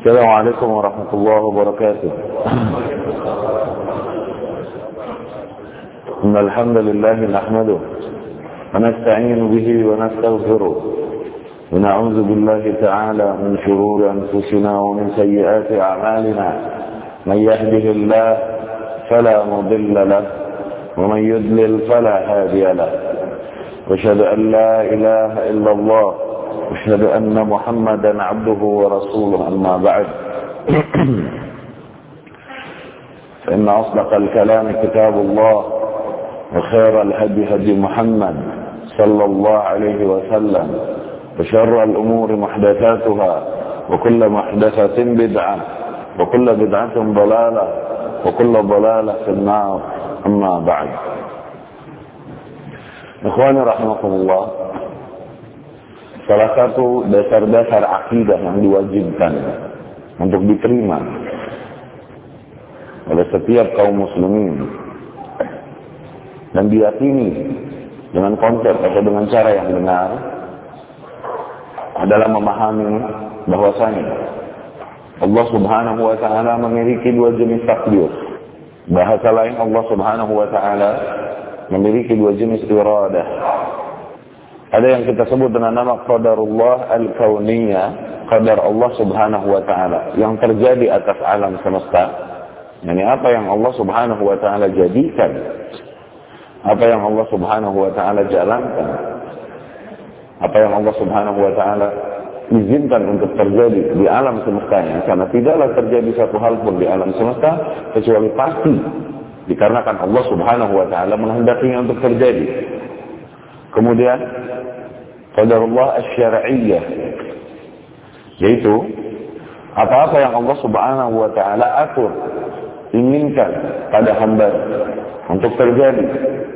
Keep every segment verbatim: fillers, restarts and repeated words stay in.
السلام عليكم ورحمة الله وبركاته. إن الحمد لله نحمده ونستعين به ونستغفره ونعوذ بالله تعالى من شرور أنفسنا ومن سيئات أعمالنا. من يهده الله فلا مضل له ومن يضلل فلا هادي له. وأشهد أن لا إله إلا الله وأشهد أن محمدا عبده ورسوله. أما بعد فإن أصدق الكلام كتاب الله وخير الهدي هدي محمد صلى الله عليه وسلم وشر الأمور محدثاتها وكل محدثة بدعة وكل بدعة ضلالة وكل ضلالة في النار. أما بعد. Ikhwani rahimakumullah, salah satu dasar-dasar akidah yang diwajibkan untuk diterima oleh setiap kaum muslimin dan diyakini dengan konsep atau dengan cara yang benar adalah memahami bahwasanya Allah Subhanahu wa taala memiliki dua jenis takdir. Bahasa lain, Allah Subhanahu wa taala memiliki dua jenis iradah. Ada yang kita sebut dengan nama qadarullah al-kauniyah, qadar Allah Subhanahu wa taala yang terjadi atas alam semesta. Yani apa yang Allah Subhanahu wa taala jadikan, apa yang Allah Subhanahu wa taala jalankan, apa yang Allah Subhanahu wa taala izinkan untuk terjadi di alam semestanya, karena tidaklah terjadi satu hal pun di alam semesta kecuali pasti dikarenakan Allah Subhanahu wa taala menghendakinya untuk terjadi. Kemudian qadarullah asy-syar'iyyah, yaitu apa-apa yang Allah Subhanahu wa taala atur, inginkan pada hamba untuk terjadi.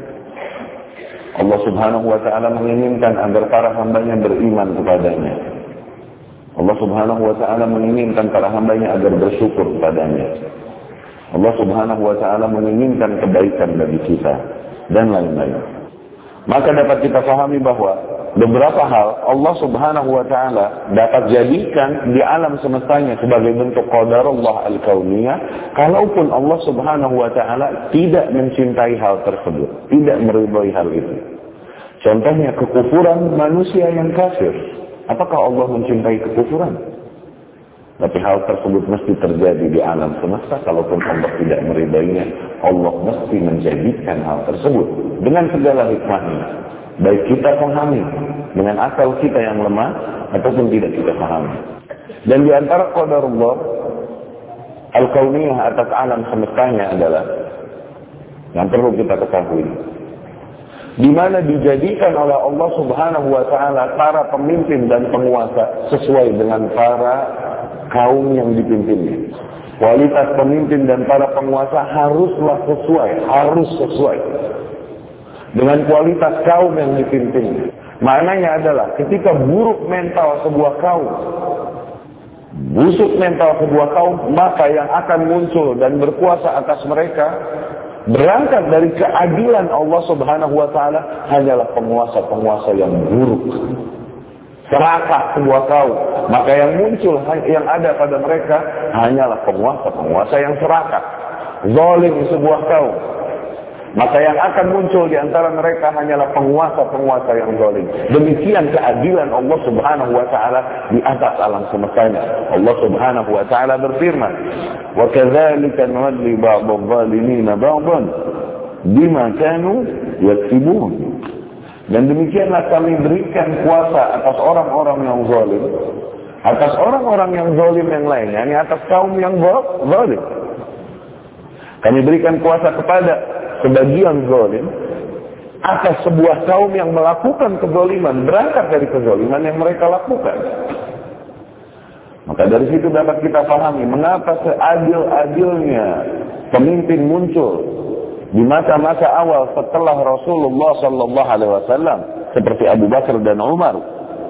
Allah Subhanahu wa taala menginginkan agar para hambanya beriman kepadanya. Allah Subhanahu wa taala menginginkan para hambanya agar bersyukur kepadanya. Allah Subhanahu wa taala menginginkan kebaikan bagi kita dan lain-lain. Maka dapat kita pahami bahwa beberapa hal Allah Subhanahu wa taala dapat jadikan di alam semestanya sebagai bentuk qadarullah al-kauniyah, kalaupun Allah Subhanahu wa taala tidak mencintai hal tersebut, tidak meridhai hal itu. Contohnya kekufuran manusia yang kafir. Apakah Allah mencintai kekufuran? Tapi hal tersebut mesti terjadi di alam semesta. Kalaupun Allah tidak meridainya, Allah mesti menjadikan hal tersebut dengan segala hikmahnya. Baik kita pahami dengan akal kita yang lemah ataupun tidak kita pahami. Dan di antara qadarullah al-kauniyah atas alam semestanya adalah yang perlu kita ketahui, di mana dijadikan oleh Allah Subhanahu wa taala para pemimpin dan penguasa sesuai dengan para kaum yang dipimpinnya. Kualitas pemimpin dan para penguasa haruslah sesuai, harus sesuai dengan kualitas kaum yang dipimpinnya. Maknanya adalah ketika buruk mental sebuah kaum, busuk mental sebuah kaum, maka yang akan muncul dan berkuasa atas mereka berangkat dari keadilan Allah Subhanahu wa taala hanyalah penguasa-penguasa yang buruk. Serakah sebuah kaum, maka yang muncul, yang ada pada mereka hanyalah penguasa-penguasa yang serakah. Zalim sebuah kaum, maka yang akan muncul di antara mereka hanyalah penguasa-penguasa yang zalim. Demikian keadilan Allah Subhanahu wa taala di atas alam semestanya. Allah Subhanahu wa taala berfirman, "Wa kadzalika nuwalli ba'dadh dhalimin ba'dhan bima kanu yaksibun." Dan demikianlah kami berikan kuasa atas orang-orang yang zalim, atas orang-orang yang zalim yang lain, yakni atas kaum yang zalim. Kami berikan kuasa kepada sebagian zalim atas sebuah kaum yang melakukan kezaliman, berangkat dari kezaliman yang mereka lakukan. Maka dari situ dapat kita pahami mengapa seadil-adilnya pemimpin muncul di masa-masa awal setelah Rasulullah sallallahu alaihi wasallam seperti Abu Bakar dan Umar.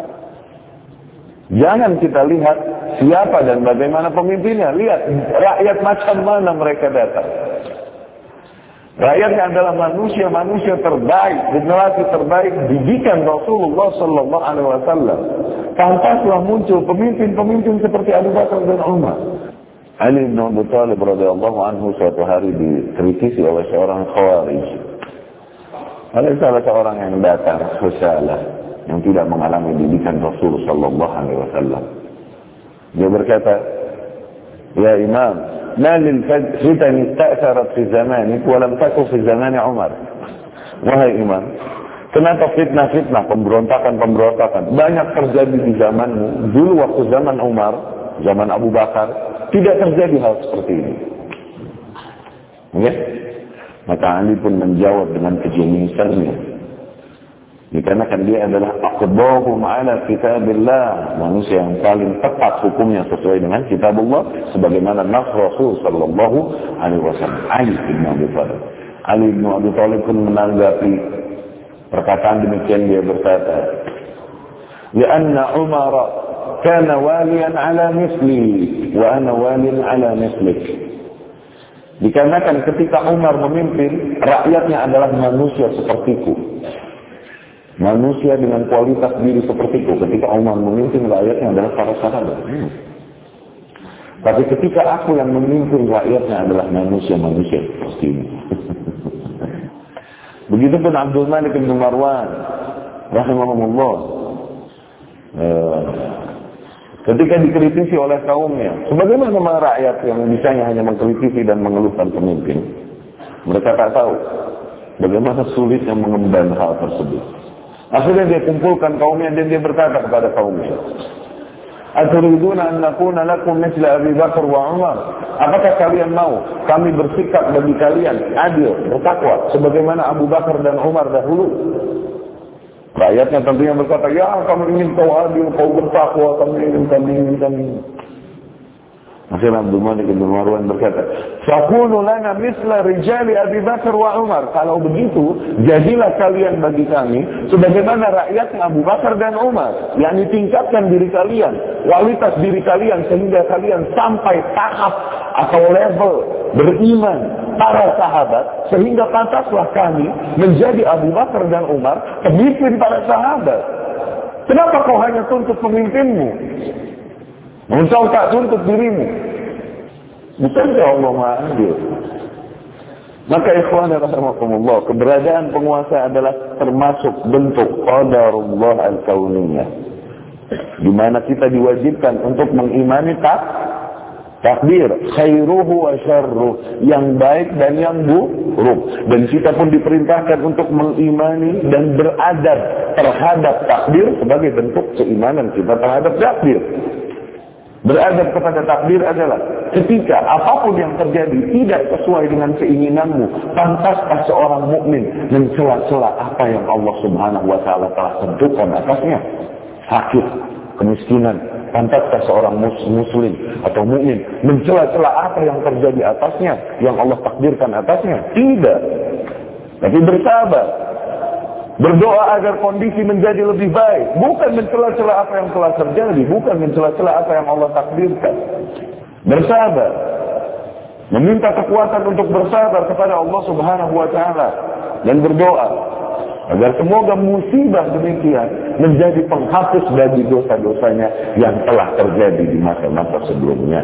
Jangan kita lihat siapa dan bagaimana pemimpinnya, lihat rakyat macam mana mereka datang. Rakyatnya adalah manusia-manusia terbaik, generasi terbaik didikan Rasulullah Sallallahu Alaihi Wasallam. Pantaslah muncul pemimpin-pemimpin seperti Abu Bakar dan Umar. Ali bin Abi Thalib radhiyallahu anhu suatu hari dikritisi oleh seorang Khawarij. Ada salah seorang yang datar, khusalah, yang tidak mengalami didikan Rasul Sallallahu Alaihi Wasallam. Dia berkata, "Ya Imam, ma lil fitan ista'tharat fi zamanik wa lam takun fi zaman Umar." Wahai Imam, kenapa fitnah-fitnah, pemberontakan-pemberontakan banyak terjadi di zamanmu? Dulu waktu zaman Umar, zaman Abu Bakar, tidak terjadi hal seperti ini. Ya? Maka Ali pun menjawab dengan kejeniusannya. Dikarenakan dia adalah aqdahum ala kitabillah, manusia yang paling tepat hukumnya sesuai dengan kitabullah, sebagaimana nas Rasul sallallahu alaihi wasallam. Ali bin Abi Thalib. Ali bin Abi Thalib pun menanggapi perkataan demikian, dia berkata, "Lianna Umar kana waliyan ala misli wa ana waliyan ala mislik." Dikarenakan ketika Umar memimpin, rakyatnya adalah manusia sepertiku. Manusia dengan kualitas diri sepertiku. Ketika Umar memimpin, rakyatnya adalah para sahabat. Hmm. Tapi ketika aku yang memimpin, rakyatnya adalah manusia-manusia seperti ini. Begitupun Abdul Malik bin Marwan rahimahumullah. Uh, Ketika dikritisi oleh kaumnya, sebagaimana rakyat yang bisanya hanya mengkritisi dan mengeluhkan pemimpin, mereka tak tahu bagaimana sulitnya mengemban hal tersebut. Akhirnya dia kumpulkan kaumnya dan dia berkata kepada kaumnya, "Aturiduna an nakuna lakum mithla Abi Bakar wa Umar?" Apakah kalian mau kami bersikap bagi kalian adil, bertakwa sebagaimana Abu Bakar dan Umar dahulu? Rakyatnya tentunya berkata, "Ya, kami ingin kau adil, kau bertakwa, kami ingin, kami ingin, kami ingin." Akhirnya Abdul Malik bin Marwan berkata, "Fakunu lana misla rijali Abi Bakar wa Umar." Kalau begitu, jadilah kalian bagi kami sebagaimana rakyatnya Abu Bakar dan Umar. Yakni tingkatkan diri kalian, kualitas diri kalian sehingga kalian sampai tahap atau level beriman para sahabat, sehingga pantaslah kami menjadi Abu Bakar dan Umar, pemimpin para sahabat. Kenapa kau hanya tuntut pemimpinmu? Engkau tak tuntut dirimu. Bukankah Allah Maha Adil? Maka ikhwan rahimakumullah, keberadaan penguasa adalah termasuk bentuk qadarullah al-kauniyah, di mana kita diwajibkan untuk mengimani tak takdir, khairuhu wa syarruh, yang baik dan yang buruk. Dan kita pun diperintahkan untuk mengimani dan beradab terhadap takdir sebagai bentuk keimanan kita terhadap takdir. Beradab kepada takdir adalah ketika apapun yang terjadi tidak sesuai dengan keinginanmu, pantaskah seorang mukmin mencela-cela apa yang Allah Subhanahu wa taala telah tentukan atasnya? Sakit, kemiskinan, pantaskah seorang muslim atau mukmin mencela-cela apa yang terjadi atasnya, yang Allah takdirkan atasnya? Tidak. Tapi bersabar, berdoa agar kondisi menjadi lebih baik, bukan mencela-cela apa yang telah terjadi, bukan mencela-cela apa yang Allah takdirkan. Bersabar, meminta kekuatan untuk bersabar kepada Allah Subhanahu wa taala, dan berdoa agar semoga musibah demikian menjadi penghapus bagi dosa-dosanya yang telah terjadi di masa-masa sebelumnya.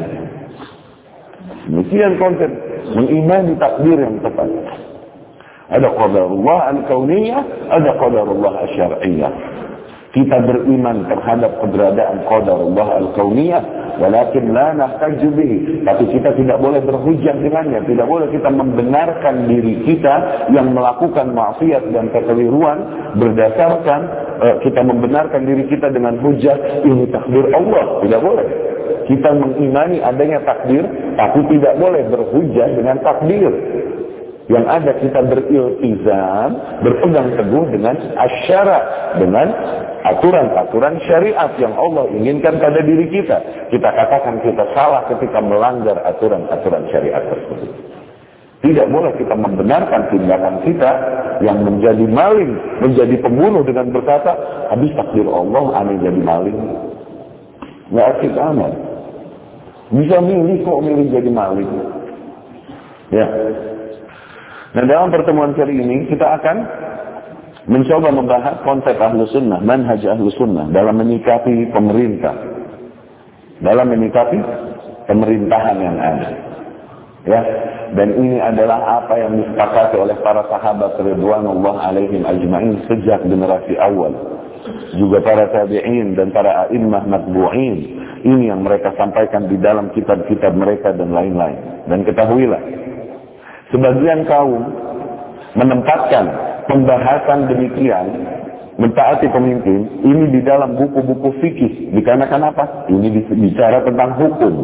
Demikian konsep mengimani takdir yang tepat. Ada qadarullah al-kauniyah, ada qadarullah al-syar'iyah. Kita beriman terhadap keberadaan qadarullah al-kauniyah, walakin la nahtaju bihi. Tapi kita tidak boleh berhujjah dengannya. Tidak boleh kita membenarkan diri kita yang melakukan maksiat dan kekeliruan berdasarkan uh, kita membenarkan diri kita dengan hujjah ini takdir Allah. Tidak boleh. Kita mengimani adanya takdir, tapi tidak boleh berhujjah dengan takdir. Yang ada kita beriltizam, berpegang teguh dengan asyara, dengan aturan-aturan syariat yang Allah inginkan pada diri kita. Kita katakan kita salah ketika melanggar aturan-aturan syariat tersebut. Tidak boleh kita membenarkan tindakan kita yang menjadi maling, menjadi pembunuh dengan berkata, habis takdir Allah, aneh jadi maling. Nggak asik amat. Bisa milih kok milih jadi maling. Ya. Nah, dalam pertemuan kali ini kita akan mencoba membahas konsep Ahlus Sunnah, manhaj Ahlus Sunnah dalam menyikapi pemerintah, dalam menyikapi pemerintahan yang ada. Ya, dan ini adalah apa yang disepakati oleh para sahabat ridwanullah alaihim ajma'in sejak generasi awal. Juga para tabi'in dan para a'immah matbu'in. Ini yang mereka sampaikan di dalam kitab-kitab mereka dan lain-lain. Dan ketahuilah, sebagian kaum menempatkan pembahasan demikian, mentaati pemimpin, ini di dalam buku-buku fikih. Dikarenakan apa? Ini bicara tentang hukum.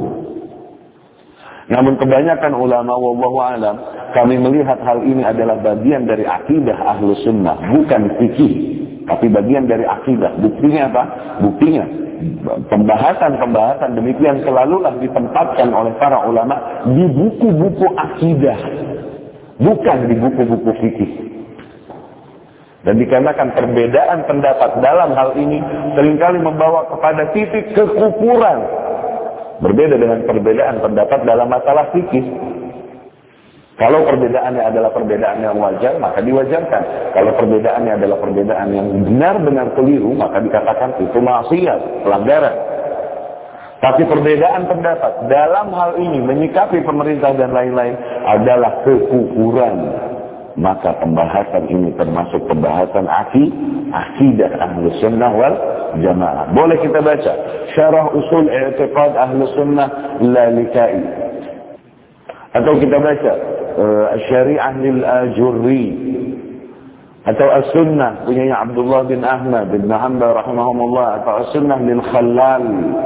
Namun kebanyakan ulama wallahu alam, kami melihat hal ini adalah bagian dari akidah Ahlus Sunnah, bukan fikih, tapi bagian dari akidah. Buktinya apa? Buktinya pembahasan-pembahasan demikian selalulah ditempatkan oleh para ulama di buku-buku akidah, bukan di buku-buku fikih. Dan dikarenakan perbedaan pendapat dalam hal ini seringkali membawa kepada titik kekufuran. Berbeda dengan perbedaan pendapat dalam masalah fikih. Kalau perbedaannya adalah perbedaan yang wajar, maka diwajarkan. Kalau perbedaannya adalah perbedaan yang benar-benar keliru, maka dikatakan itu maksiat, pelanggaran. Tapi perbedaan pendapat dalam hal ini menyikapi pemerintah dan lain-lain adalah kekufuran. Maka pembahasan ini termasuk pembahasan aki, akidah Ahlus Sunnah wal Jamaah. Boleh kita baca Syarah Usul I'tiqad Ahlus Sunnah Lalikai, atau kita baca uh, Syariah lil Ajurri, atau As-Sunnah punya Abdullah bin Ahmad bin Hanbal rahimahumullah, atau As-Sunnah lil Khallal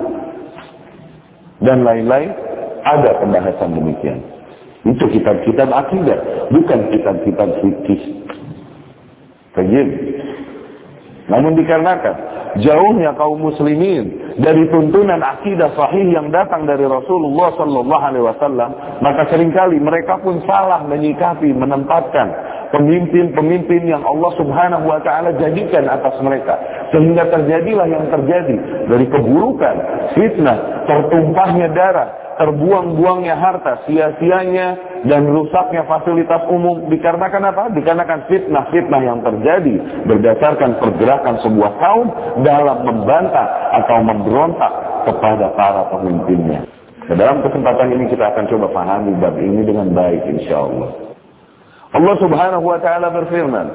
dan lain-lain. Ada pembahasan demikian. Itu kitab-kitab akidah, bukan kitab-kitab fikih. Tajib. Namun dikarenakan jauhnya kaum muslimin dari tuntunan akidah sahih yang datang dari Rasulullah sallallahu alaihi wasallam, maka seringkali mereka pun salah menyikapi, menempatkan pemimpin-pemimpin yang Allah Subhanahu wa taala jadikan atas mereka, sehingga terjadilah yang terjadi dari keburukan, fitnah, tertumpahnya darah, terbuang-buangnya harta, sia-sianya dan rusaknya fasilitas umum. Dikarenakan apa? Dikarenakan fitnah-fitnah yang terjadi berdasarkan pergerakan sebuah kaum dalam membantah atau memberontak kepada para pemimpinnya. Dalam kesempatan ini kita akan coba pahami bab ini dengan baik insyaallah. Allah Subhanahu wa taala berfirman,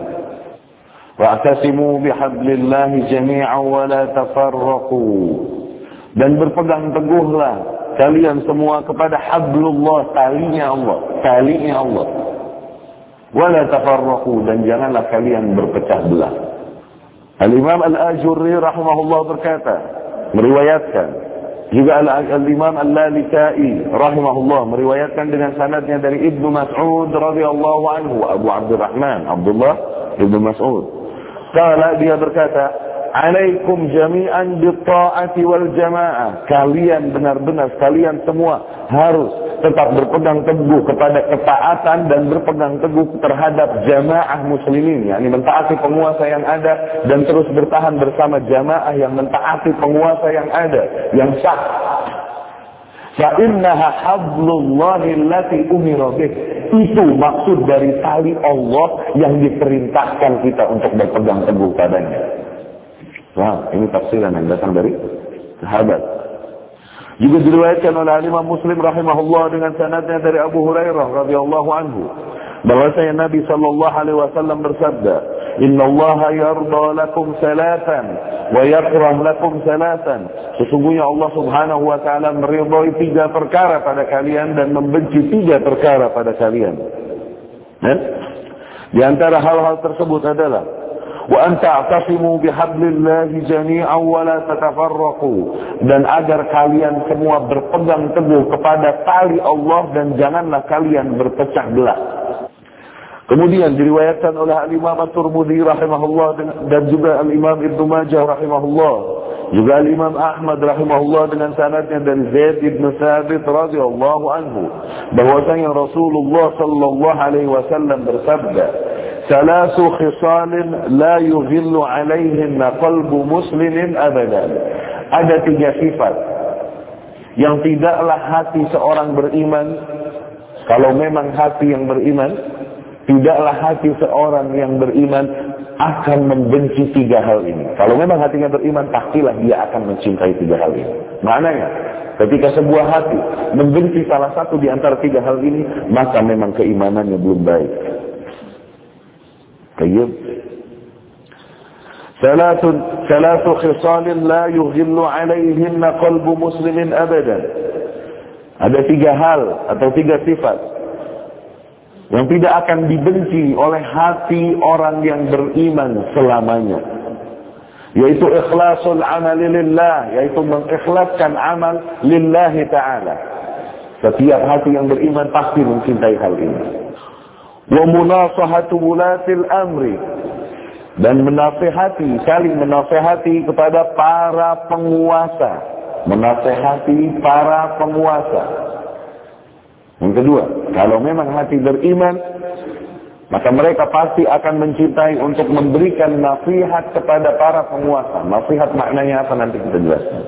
"Wa'tasimu bihablillahi jami'an wa la tafarraqu." Dan berpegang teguhlah kalian semua kepada hablullah, talinya Allah, talinya Allah. Wala tafarraqu, dan janganlah kalian berpecah belah. Al-Imam Al-Ajurri rahimahullah berkata, meriwayatkan, juga Al-Imam Al-Lalikai rahimahullah meriwayatkan dengan sanadnya dari Ibnu Mas'ud radhiyallahu anhu, Abu Abdurrahman Abdullah Ibnu Mas'ud. Kala dia berkata, "Alaikum jami'an bitta'ati wal jama'ah." Kalian benar-benar kalian semua harus tetap berpegang teguh kepada ketaatan dan berpegang teguh terhadap jamaah muslimin, yakni mentaati penguasa yang ada dan terus bertahan bersama jamaah yang mentaati penguasa yang ada, yang sah. Fa innaha hablullahi allati umira bih. Itu maksud dari tali Allah yang diperintahkan kita untuk berpegang teguh padanya. Wah, ini tafsiran yang datang dari sahabat. Juga diriwayatkan oleh Imam Muslim rahimahullah dengan sanadnya dari Abu Hurairah radhiyallahu anhu, bahwasanya Nabi sallallahu alaihi wasallam bersabda, "Innallaha yarda lakum salatan wa yakrah lakum salatan." Sesungguhnya Allah Subhanahu wa taala meridhai tiga perkara pada kalian dan membenci tiga perkara pada kalian. Dan di antara hal-hal tersebut adalah wa an ta'tasimu bihablillahi jami'an wa la tatafarraqu, dan agar kalian semua berpegang teguh kepada tali Allah dan janganlah kalian berpecah belah. Kemudian diriwayatkan oleh Al-Imam At-Tirmidzi rahimahullah dan juga Al-Imam Ibnu Majah rahimahullah, juga Al-Imam Ahmad rahimahullah dengan sanadnya dari Zaid bin Thabit radhiyallahu anhu, bahwasanya Rasulullah sallallahu alaihi wasallam bersabda, "Salasu khisalin la yughillu alaihinna qalbu muslimin abadan." Ada tiga sifat yang tidaklah hati seorang beriman, kalau memang hati yang beriman, tidaklah hati seorang yang beriman akan membenci tiga hal ini. Kalau memang hatinya beriman, pastilah dia akan mencintai tiga hal ini. Maknanya, ketika sebuah hati membenci salah satu di antara tiga hal ini, maka memang keimanannya belum baik. Baik. Salatun salatu khisalin la yughillu alaihinna qalbu muslimin abadan. Ada tiga hal atau tiga sifat yang tidak akan dibenci oleh hati orang yang beriman selamanya, yaitu ikhlasul amali lillah, yaitu mengikhlaskan amal lillahi ta'ala. Setiap hati yang beriman pasti mencintai hal ini. Wa munasahatu wulatil amri, dan menasihati, saling menasihati kepada para penguasa, menasihati para penguasa. Yang kedua, kalau memang hati beriman, maka mereka pasti akan mencintai untuk memberikan nasihat kepada para penguasa. Nasihat maknanya apa nanti kita jelaskan.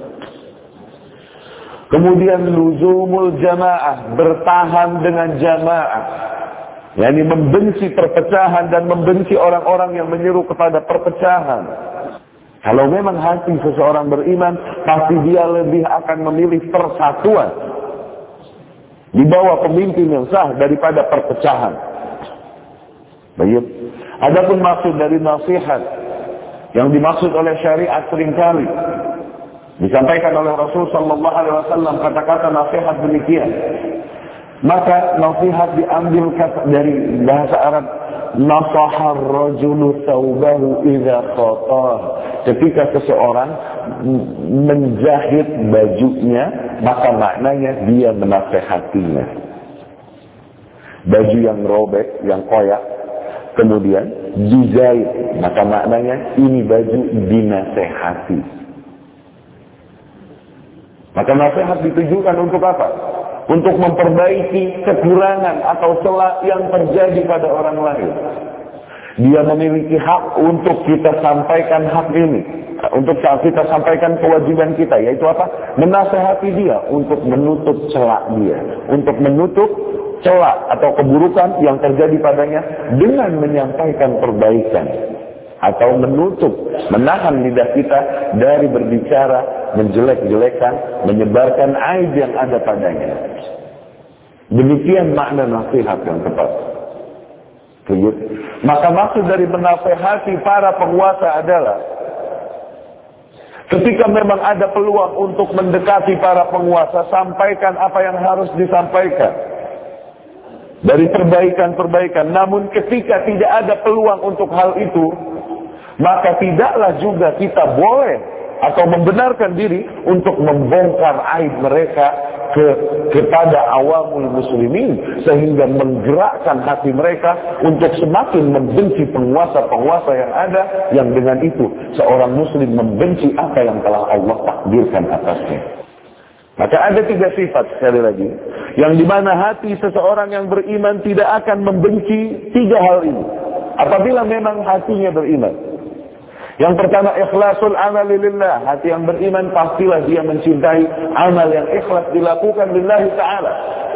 Kemudian luzumul jamaah, bertahan dengan jamaah, yakni membenci perpecahan dan membenci orang-orang yang menyeru kepada perpecahan. Kalau memang hati seseorang beriman, pasti dia lebih akan memilih persatuan di bawah pemimpin yang sah daripada perpecahan. Baik. Adapun maksud dari nasihat yang dimaksud oleh syariat seringkali disampaikan oleh Rasul sallallahu alaihi wasallam kata-kata nasihat demikian. Maka nasihat diambil dari bahasa Arab, nasahar rajulu thawbahu idza khatah. Ketika seseorang menjahit bajunya, maka maknanya dia menasehatinya. Baju yang robek, yang koyak, kemudian dijahit, maka maknanya ini baju dinasehati. Maka nasihat ditujukan untuk apa? Untuk memperbaiki kekurangan atau celah yang terjadi pada orang lain. Dia memiliki hak untuk kita sampaikan hak ini, untuk kita sampaikan kewajiban kita, yaitu apa? Menasehati dia untuk menutup celah dia, untuk menutup celah atau keburukan yang terjadi padanya dengan menyampaikan perbaikan, atau menutup, menahan lidah kita dari berbicara menjelek-jelekan, menyebarkan aib yang ada padanya. Demikian makna nasihat yang tepat. Maka maksud dari menasehati para penguasa adalah ketika memang ada peluang untuk mendekati para penguasa, sampaikan apa yang harus disampaikan dari perbaikan-perbaikan. Namun ketika tidak ada peluang untuk hal itu, maka tidaklah juga kita boleh atau membenarkan diri untuk membongkar aib mereka ke, kepada awamul muslimin, sehingga menggerakkan hati mereka untuk semakin membenci penguasa-penguasa yang ada, yang dengan itu seorang muslim membenci apa yang telah Allah takdirkan atasnya. Maka ada tiga sifat, sekali lagi, yang dimana hati seseorang yang beriman tidak akan membenci tiga hal ini apabila memang hatinya beriman. Yang pertama, ikhlasul amali lillah. Hati yang beriman pastilah dia mencintai amal yang ikhlas dilakukan lillahi ta'ala.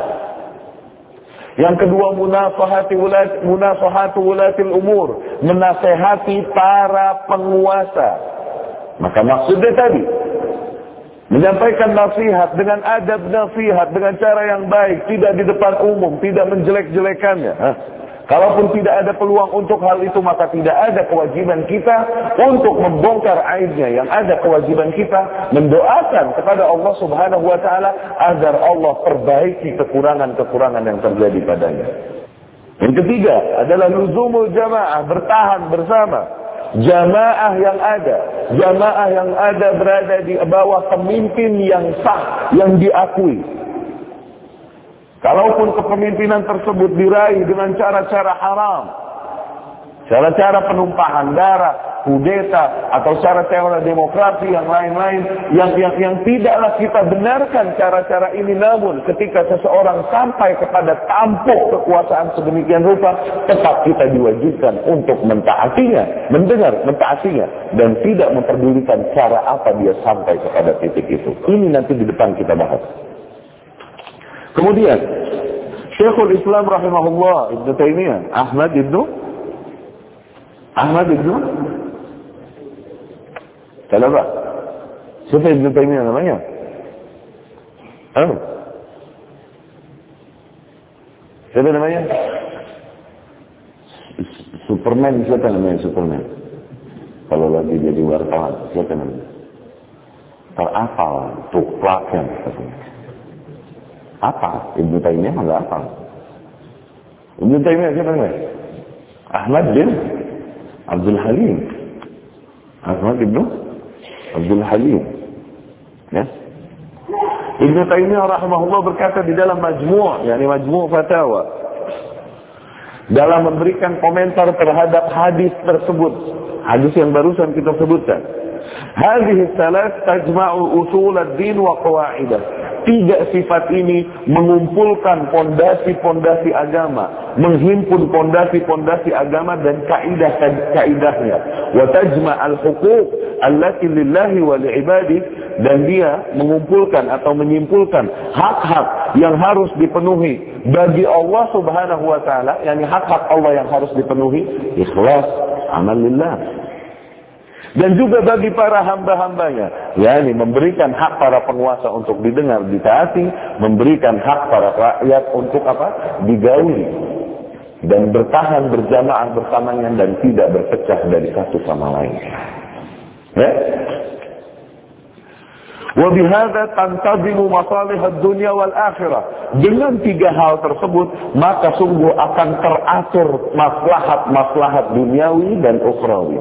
Yang kedua, munasahati ulat, munasahatu ulatil umur, menasehati para penguasa. Maka maksudnya tadi, menyampaikan nasihat dengan adab nasihat, dengan cara yang baik, tidak di depan umum, tidak menjelek-jelekannya. Hah? Kalaupun tidak ada peluang untuk hal itu, maka tidak ada kewajiban kita untuk membongkar aibnya. Yang ada kewajiban kita mendoakan kepada Allah Subhanahu wa taala agar Allah perbaiki kekurangan-kekurangan yang terjadi padanya. Yang ketiga adalah luzumul jamaah, bertahan bersama jamaah yang ada. Jamaah yang ada berada di bawah pemimpin yang sah, yang diakui. Kalaupun kepemimpinan tersebut diraih dengan cara-cara haram, cara-cara penumpahan darah, kudeta, atau cara-cara demokrasi yang lain-lain, yang, yang, yang tidaklah kita benarkan cara-cara ini, namun ketika seseorang sampai kepada tampuk kekuasaan sedemikian rupa, tetap kita diwajibkan untuk mentaatinya, mendengar, mentaatinya, dan tidak memperdulikan cara apa dia sampai kepada titik itu. Ini nanti di depan kita bahas. Kemudian, Syekhul Islam rahimahullah Ibnu Taimiyah, Ahmad Ibnu Ahmad Ibnu Kenapa? Siapa Ibnu Taimiyah namanya? Oh. Siapa namanya? Superman, siapa namanya Superman? Kalau lagi jadi wartawan, siapa namanya? Terapal, tuklakan. Apa? Ibnu Taimiyah enggak apa? Ibnu Taimiyah siapa namanya? Ahmad bin Abdul Halim. Ahmad Ibnu Abdul Halim. Ya. Ibnu Taimiyah rahimahullah berkata di dalam Majmu', yakni Majmu' Fatawa, dalam memberikan komentar terhadap hadis tersebut, hadis yang barusan kita sebutkan, hadhihi salas tajma'u usul ad-din wa qawa'idah. Tiga sifat ini mengumpulkan pondasi-pondasi agama, menghimpun pondasi-pondasi agama dan kaidah-kaidahnya. Wa tajma' al-huquq allati lillahi wa li'ibadi, dan dia mengumpulkan atau menyimpulkan hak-hak yang harus dipenuhi bagi Allah Subhanahu wa taala, yakni hak-hak Allah yang harus dipenuhi, ikhlas, amal lillah. Dan juga bagi para hamba-hambanya, yakni memberikan hak para penguasa untuk didengar, ditaati, memberikan hak para rakyat untuk apa? Digauli, dan bertahan berjamaah bersamanya dan tidak berpecah dari satu sama lain. Ya? Wa bihadza tantazimu masalih ad-dunya wal akhirah. Dengan tiga hal tersebut, maka sungguh akan teratur maslahat-maslahat duniawi dan ukhrawi.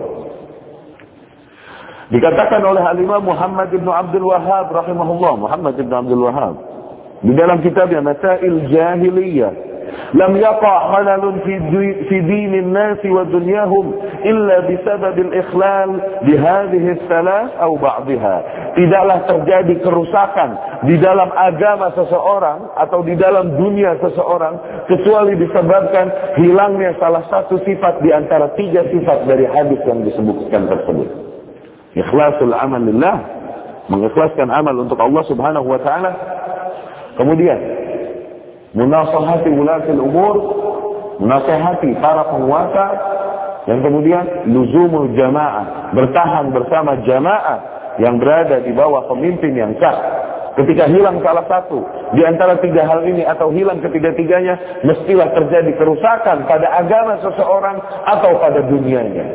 Dikatakan oleh Al-Imam Muhammad ibn Abdul Wahhab rahimahullah, Muhammad ibn Abdul Wahhab, di dalam kitabnya Masail Jahiliyah, lam yaqa' halalun fi fi dinin nas wa dunyahum illa bisabab al-ikhlal bi hadhihi al-thalath aw ba'daha. Tidaklah terjadi kerusakan di dalam agama seseorang atau di dalam dunia seseorang kecuali disebabkan hilangnya salah satu sifat di antara tiga sifat dari hadis yang disebutkan tersebut. Ikhlasul amal lillah, mengikhlaskan amal untuk Allah Subhanahu wa taala. Kemudian munasahati ulatil umur, menasihati para penguasa. Yang kemudian luzumul jamaah, bertahan bersama jamaah yang berada di bawah pemimpin yang sah. Ketika hilang salah satu di antara tiga hal ini atau hilang ketiga-tiganya, mestilah terjadi kerusakan pada agama seseorang atau pada dunianya.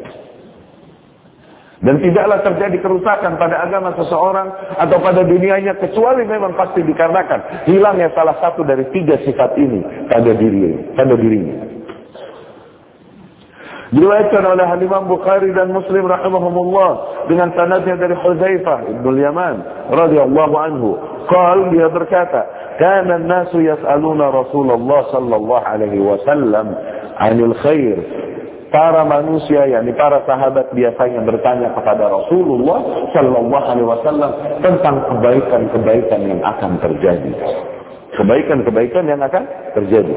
Dan tidaklah terjadi kerusakan pada agama seseorang atau pada dunianya kecuali memang pasti dikarenakan hilangnya salah satu dari tiga sifat ini pada diri, pada dirinya. Diriwayatkan oleh Imam Bukhari dan Muslim rahimahumullah dengan sanadnya dari Hudzaifah bin Yaman radhiyallahu anhu, qala, dia berkata, kana an-nasu yas'aluna Rasulullah sallallahu alaihi wasallam 'anil khair. Para manusia, yakni para sahabat biasanya bertanya kepada Rasulullah sallallahu alaihi wasallam tentang kebaikan-kebaikan yang akan terjadi. Kebaikan-kebaikan yang akan terjadi.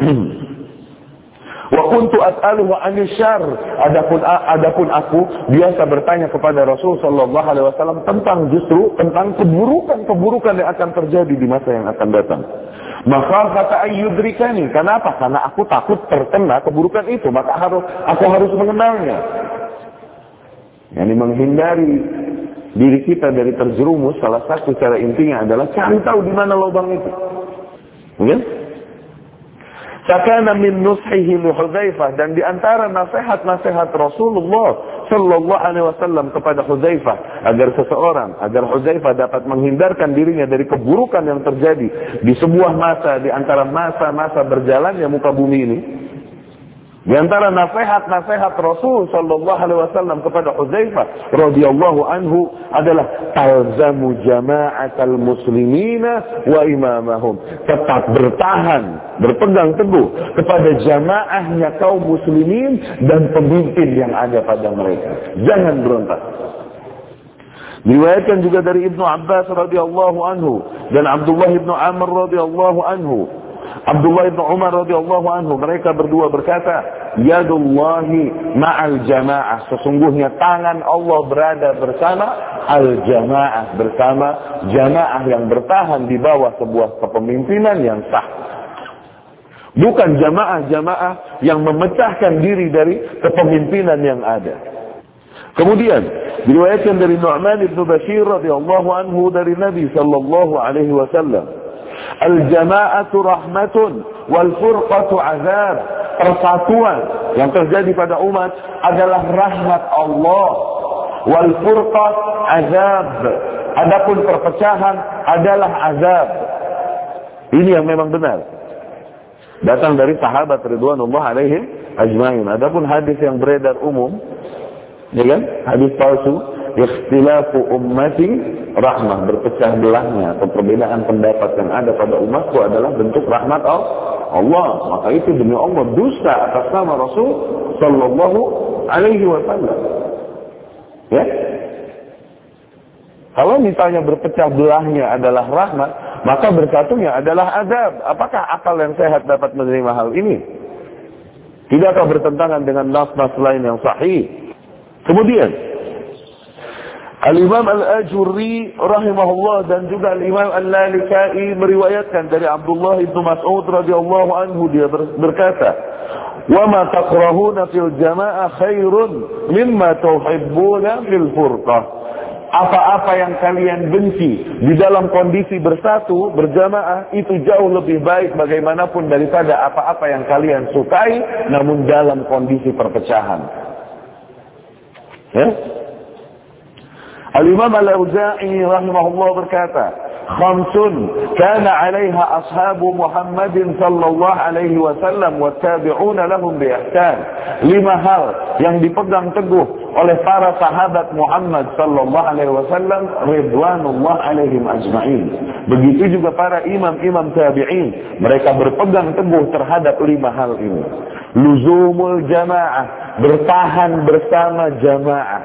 Wa kuntu as'aluhu 'anil syarr. Adapun adapun aku biasa bertanya kepada Rasul sallallahu alaihi wasallam tentang justru tentang keburukan-keburukan yang akan terjadi di masa yang akan datang. Maka kata ayyudrikani, kenapa? Karena aku takut terkena keburukan itu, maka harus aku harus mengenalnya. Yani menghindari diri kita dari terjerumus, salah satu cara intinya adalah cari tahu di mana lubang itu. Mungkin? Sakana min nushihi li Hudzaifah, dan di antara nasihat-nasihat Rasulullah sallallahu alaihi wasallam kepada Hudzaifah agar seseorang, agar Hudzaifah dapat menghindarkan dirinya dari keburukan yang terjadi di sebuah masa di antara masa-masa berjalannya muka bumi ini. Di antara nasihat-nasihat Rasul sallallahu alaihi wasallam kepada Hudzaifah radhiyallahu anhu adalah talzamu jama'atal muslimina wa imamahum. Tetap bertahan, berpegang teguh kepada jamaahnya kaum muslimin dan pemimpin yang ada pada mereka. Jangan berontak. Diriwayatkan juga dari Ibnu Abbas radhiyallahu anhu dan Abdullah ibnu Amr radhiyallahu anhu, Abdullah ibn Umar radhiyallahu anhu, mereka berdua berkata, yadullahi ma'al jamaah, sesungguhnya tangan Allah berada bersama al-jamaah, bersama jamaah yang bertahan di bawah sebuah kepemimpinan yang sah. Bukan jamaah-jamaah yang memecahkan diri dari kepemimpinan yang ada. Kemudian diriwayatkan dari Nu'man bin Bashir radhiyallahu anhu dari Nabi sallallahu alaihi wasallam, al-jama'atu rahmatun wal furqatu 'adzab. Persatuan yang terjadi pada umat adalah rahmat Allah, wal furqah 'adzab. Adapun perpecahan adalah azab. Ini yang memang benar. Datang dari sahabat ridwanullah alaihim ajmain. Adapun hadis yang beredar umum, ya kan? Hadis palsu, ikhtilafu ummati rahmah, berpecah belahnya atau perbedaan pendapat yang ada pada umatku adalah bentuk rahmat Allah. Maka itu demi Allah dusta atas nama Rasul sallallahu alaihi wasallam. Ya? Kalau misalnya berpecah belahnya adalah rahmat, maka bersatunya adalah azab. Apakah akal yang sehat dapat menerima hal ini? Tidakkah bertentangan dengan nas-nas lain yang sahih? Kemudian Al-Imam Al-Ajurri rahimahullah dan juga Al-Imam Al-Lalikai meriwayatkan dari Abdullah bin Mas'ud radhiyallahu anhu, dia berkata, "Wa ma takrahuna fil jama'ah khairun mimma tuhibbuna fil furqah." Apa-apa yang kalian benci di dalam kondisi bersatu, berjamaah, itu jauh lebih baik bagaimanapun daripada apa-apa yang kalian sukai namun dalam kondisi perpecahan. Ya? Al-Imam Al-Auza'i rahimahullah berkata, "Khamsun kana 'alaiha ashabu Muhammadin sallallahu alaihi wasallam wa tabi'una lahum bi ihsan." Lima hal yang dipegang teguh oleh para sahabat Muhammad sallallahu alaihi wasallam ridwanullah alaihim ajma'in. Begitu juga para imam-imam tabi'in, mereka berpegang teguh terhadap lima hal ini. Luzumul jamaah, bertahan bersama jamaah.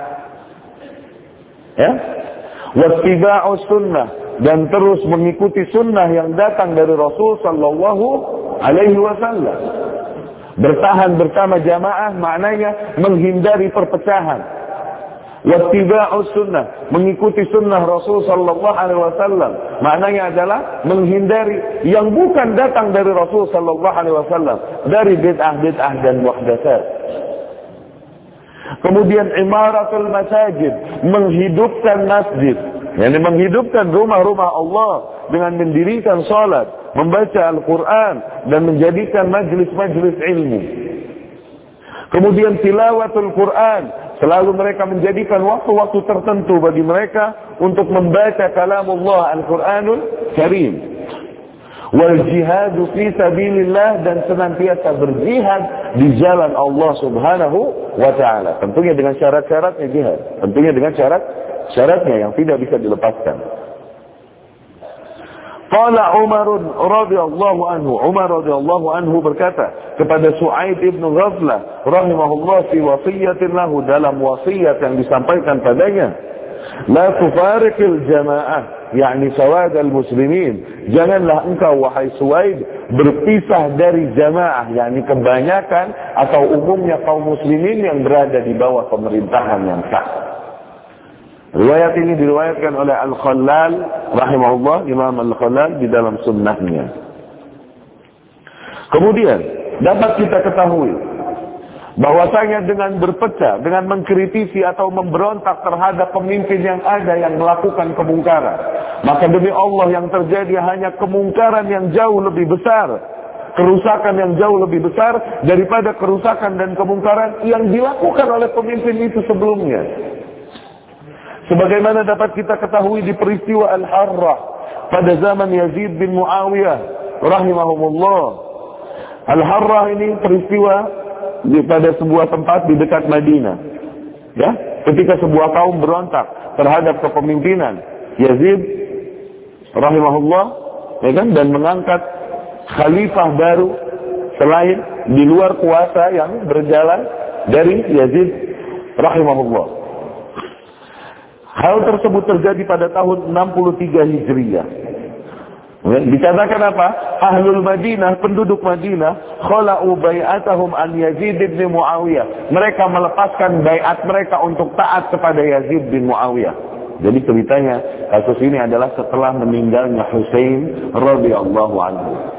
Ya? Wattiba'us sunnah, dan terus mengikuti sunnah yang datang dari Rasul sallallahu alaihi wasallam. Bertahan bersama jamaah maknanya menghindari perpecahan. Wattiba'us sunnah, mengikuti sunnah Rasul sallallahu alaihi wasallam, maknanya adalah menghindari yang bukan datang dari Rasul sallallahu alaihi wasallam, dari bid'ah-bid'ah dan muhdatsat. Kemudian imaratul masajid, menghidupkan masjid, yakni menghidupkan rumah-rumah Allah dengan mendirikan salat, membaca Al-Quran, dan menjadikan majlis-majlis ilmu. Kemudian tilawatul Quran, selalu mereka menjadikan waktu-waktu tertentu bagi mereka untuk membaca kalamullah Al-Quranul Karim. Wal jihadu fi sabilillah, dan senantiasa berjihad di jalan Allah subhanahu wa ta'ala. Tentunya dengan syarat-syaratnya jihad. Tentunya dengan syarat-syaratnya yang tidak bisa dilepaskan. Qala Umar radhiyallahu anhu, Umar radhiyallahu anhu berkata kepada Su'aib ibn Ghaflah rahimahullah fi wasiyatin lahu, dalam wasiat yang disampaikan padanya, la tufariqil jamaah, yakni sawad al-muslimin, janganlah engkau wahai Su'aib berpisah dari jamaah, yakni kebanyakan atau umumnya kaum muslimin yang berada di bawah pemerintahan yang sah. Riwayat ini diriwayatkan oleh Al-Khallal rahimahullah, Imam Al-Khallal di dalam sunnahnya. Kemudian dapat kita ketahui bahwasanya dengan berpecah, dengan mengkritisi atau memberontak terhadap pemimpin yang ada yang melakukan kemungkaran, maka demi Allah yang terjadi hanya kemungkaran yang jauh lebih besar, kerusakan yang jauh lebih besar daripada kerusakan dan kemungkaran yang dilakukan oleh pemimpin itu sebelumnya. Sebagaimana dapat kita ketahui di peristiwa Al-Harrah pada zaman Yazid bin Muawiyah rahimahumullah. Al-Harrah ini peristiwa di pada sebuah tempat di dekat Madinah. Ya, ketika sebuah kaum berontak terhadap kepemimpinan Yazid rahimahullah, ya kan, dan mengangkat khalifah baru selain di luar kuasa yang berjalan dari Yazid rahimahullah. Hal tersebut terjadi pada tahun enam puluh tiga Hijriah. Dikatakan apa? Ahlul Madinah, penduduk Madinah, khala'u bai'atahum an Yazid bin Muawiyah. Mereka melepaskan bai'at mereka untuk taat kepada Yazid bin Muawiyah. Jadi ceritanya, kasus ini adalah setelah meninggalnya Husain radhiyallahu anhu.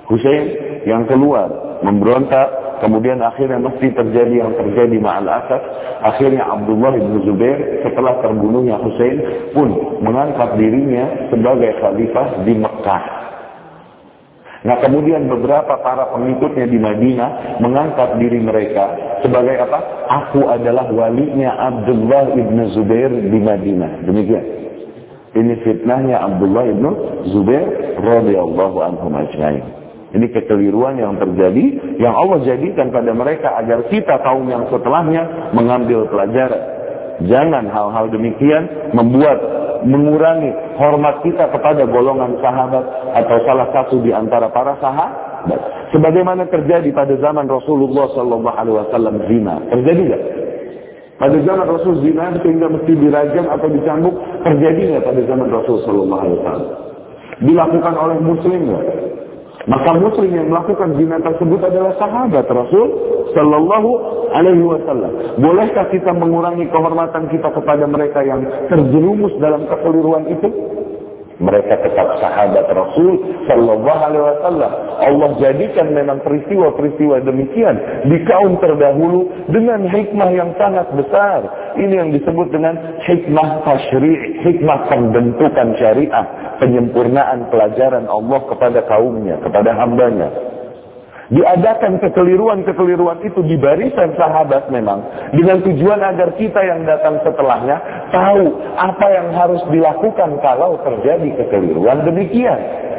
Husain yang keluar memberontak, kemudian akhirnya mesti terjadi yang terjadi ma'al asaf. Akhirnya Abdullah bin Zubair setelah terbunuhnya Husain pun mengangkat dirinya sebagai khalifah di Mekah. Nah, kemudian beberapa para pengikutnya di Madinah mengangkat diri mereka sebagai apa? Aku adalah walinya Abdullah bin Zubair di Madinah. Demikian. Ini fitnahnya Abdullah bin Zubair radhiyallahu anhum ajma'in. Ini kekeliruan yang terjadi, yang Allah jadikan pada mereka agar kita kaum yang setelahnya mengambil pelajaran. Jangan hal-hal demikian membuat mengurangi hormat kita kepada golongan sahabat atau salah satu di antara para sahabat. Sebagaimana terjadi pada zaman Rasulullah sallallahu alaihi wasallam zina. Terjadi enggak? Pada zaman Rasul zina sehingga mesti dirajam atau dicambuk, terjadi enggak pada zaman Rasul sallallahu alaihi wasallam? Dilakukan oleh muslim enggak? Maka muslim yang melakukan zina tersebut adalah sahabat Rasul sallallahu alaihi wasallam. Bolehkah kita mengurangi kehormatan kita kepada mereka yang terjerumus dalam kekeliruan itu? Mereka tetap sahabat Rasul sallallahu alaihi wasallam. Allah jadikan memang peristiwa-peristiwa demikian di kaum terdahulu dengan hikmah yang sangat besar. Ini yang disebut dengan hikmah tasyri', hikmah pembentukan syariah, penyempurnaan pelajaran Allah kepada kaumnya, kepada hambanya. Diadakan kekeliruan-kekeliruan itu di barisan sahabat memang dengan tujuan agar kita yang datang setelahnya tahu apa yang harus dilakukan kalau terjadi kekeliruan demikian.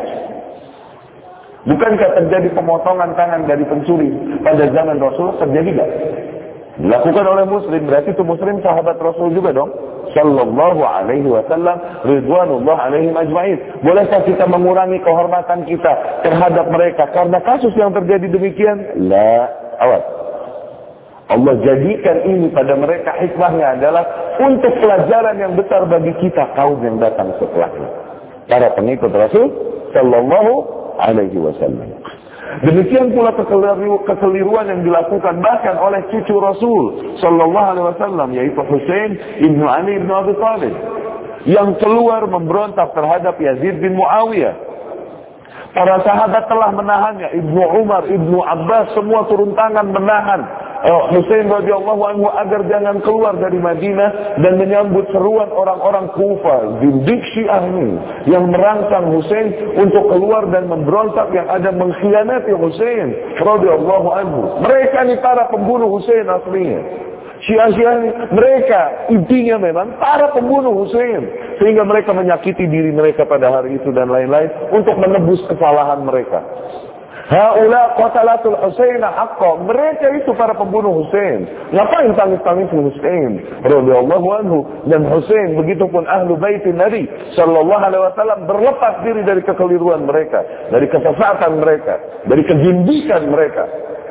Bukankah terjadi pemotongan tangan dari pencuri pada zaman Rasul? Terjadi tidak? Dilakukan oleh muslim, berarti itu muslim sahabat Rasul juga dong. Sallallahu alaihi wasallam ridwanullah alaihim ajma'in. Bolehkah kita mengurangi kehormatan kita terhadap mereka karena kasus yang terjadi demikian? La, awas. Allah jadikan ini pada mereka hikmahnya adalah untuk pelajaran yang besar bagi kita kaum yang datang setelahnya. Para pengikut Rasul sallallahu alaihi wasallam. Demikian pula kekeliruan yang dilakukan bahkan oleh cucu Rasul sallallahu alaihi wasallam, yaitu Husain ibnu Ali ibnu Abi Thalib, yang keluar memberontak terhadap Yazid bin Muawiyah. Para sahabat telah menahannya, Ibnu Umar, Ibnu Abbas semua turun tangan menahan uh, Husain radhiyallahu anhu agar jangan keluar dari Madinah dan menyambut seruan orang-orang Kufah, zindik Syiah ini yang merangsang Husain untuk keluar dan memberontak yang ada mengkhianati Husain radhiyallahu anhu. Mereka ini para pembunuh Husain aslinya. Syiah-Syiah mereka intinya memang para pembunuh Husain, sehingga mereka menyakiti diri mereka pada hari itu dan lain-lain untuk menebus kesalahan mereka. Haula qatalatul Husain haqqan. Mereka itu para pembunuh Husain. Ngapain tangis-tangis Husain radhiyallahu anhu dan Husain, begitupun ahlu bait Nabi sallallahu alaihi wasallam berlepas diri dari kekeliruan mereka, dari kesesatan mereka, dari kezindikan mereka.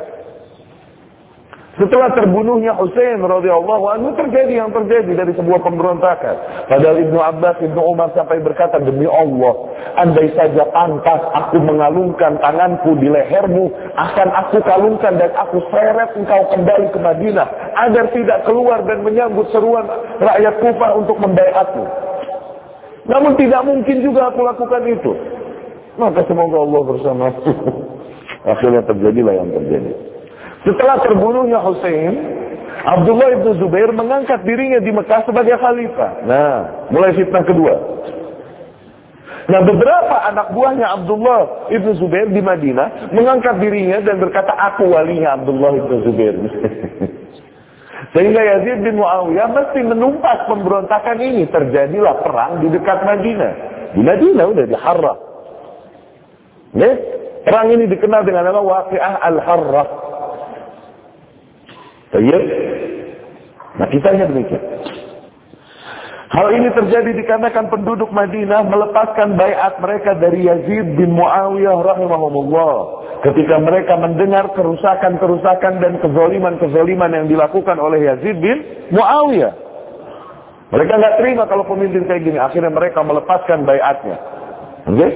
Setelah terbunuhnya Husain radhiyallahu anhu terjadi yang terjadi dari sebuah pemberontakan. Padahal Ibnu Abbas, Ibnu Umar sampai berkata, demi Allah, andai saja pantas aku mengalungkan tanganku di lehermu, akan aku kalungkan dan aku seret engkau kembali ke Madinah agar tidak keluar dan menyambut seruan rakyat Kufah untuk membaiatmu. Namun tidak mungkin juga aku lakukan itu. Maka semoga Allah bersama. Akhirnya terjadilah yang terjadi. Setelah terbunuhnya Husain, Abdullah bin Zubair mengangkat dirinya di Mekah sebagai khalifah. Nah, mulai fitnah kedua. Nah, beberapa anak buahnya Abdullah bin Zubair di Madinah mengangkat dirinya dan berkata, aku walinya Abdullah bin Zubair. Sehingga Yazid bin Muawiyah mesti menumpas pemberontakan ini. Terjadilah perang di dekat Madinah. Di Madinah udah di Harrah. Nah, perang ini dikenal dengan nama Waqi'ah Al-Harrah. Baik. Nah, kisahnya demikian. Hal ini terjadi dikarenakan penduduk Madinah melepaskan baiat mereka dari Yazid bin Muawiyah rahimahumullah. Ketika mereka mendengar kerusakan-kerusakan dan kezaliman-kezaliman yang dilakukan oleh Yazid bin Muawiyah. Mereka nggak terima kalau pemimpin kayak gini. Akhirnya mereka melepaskan baiatnya. Oke? Okay?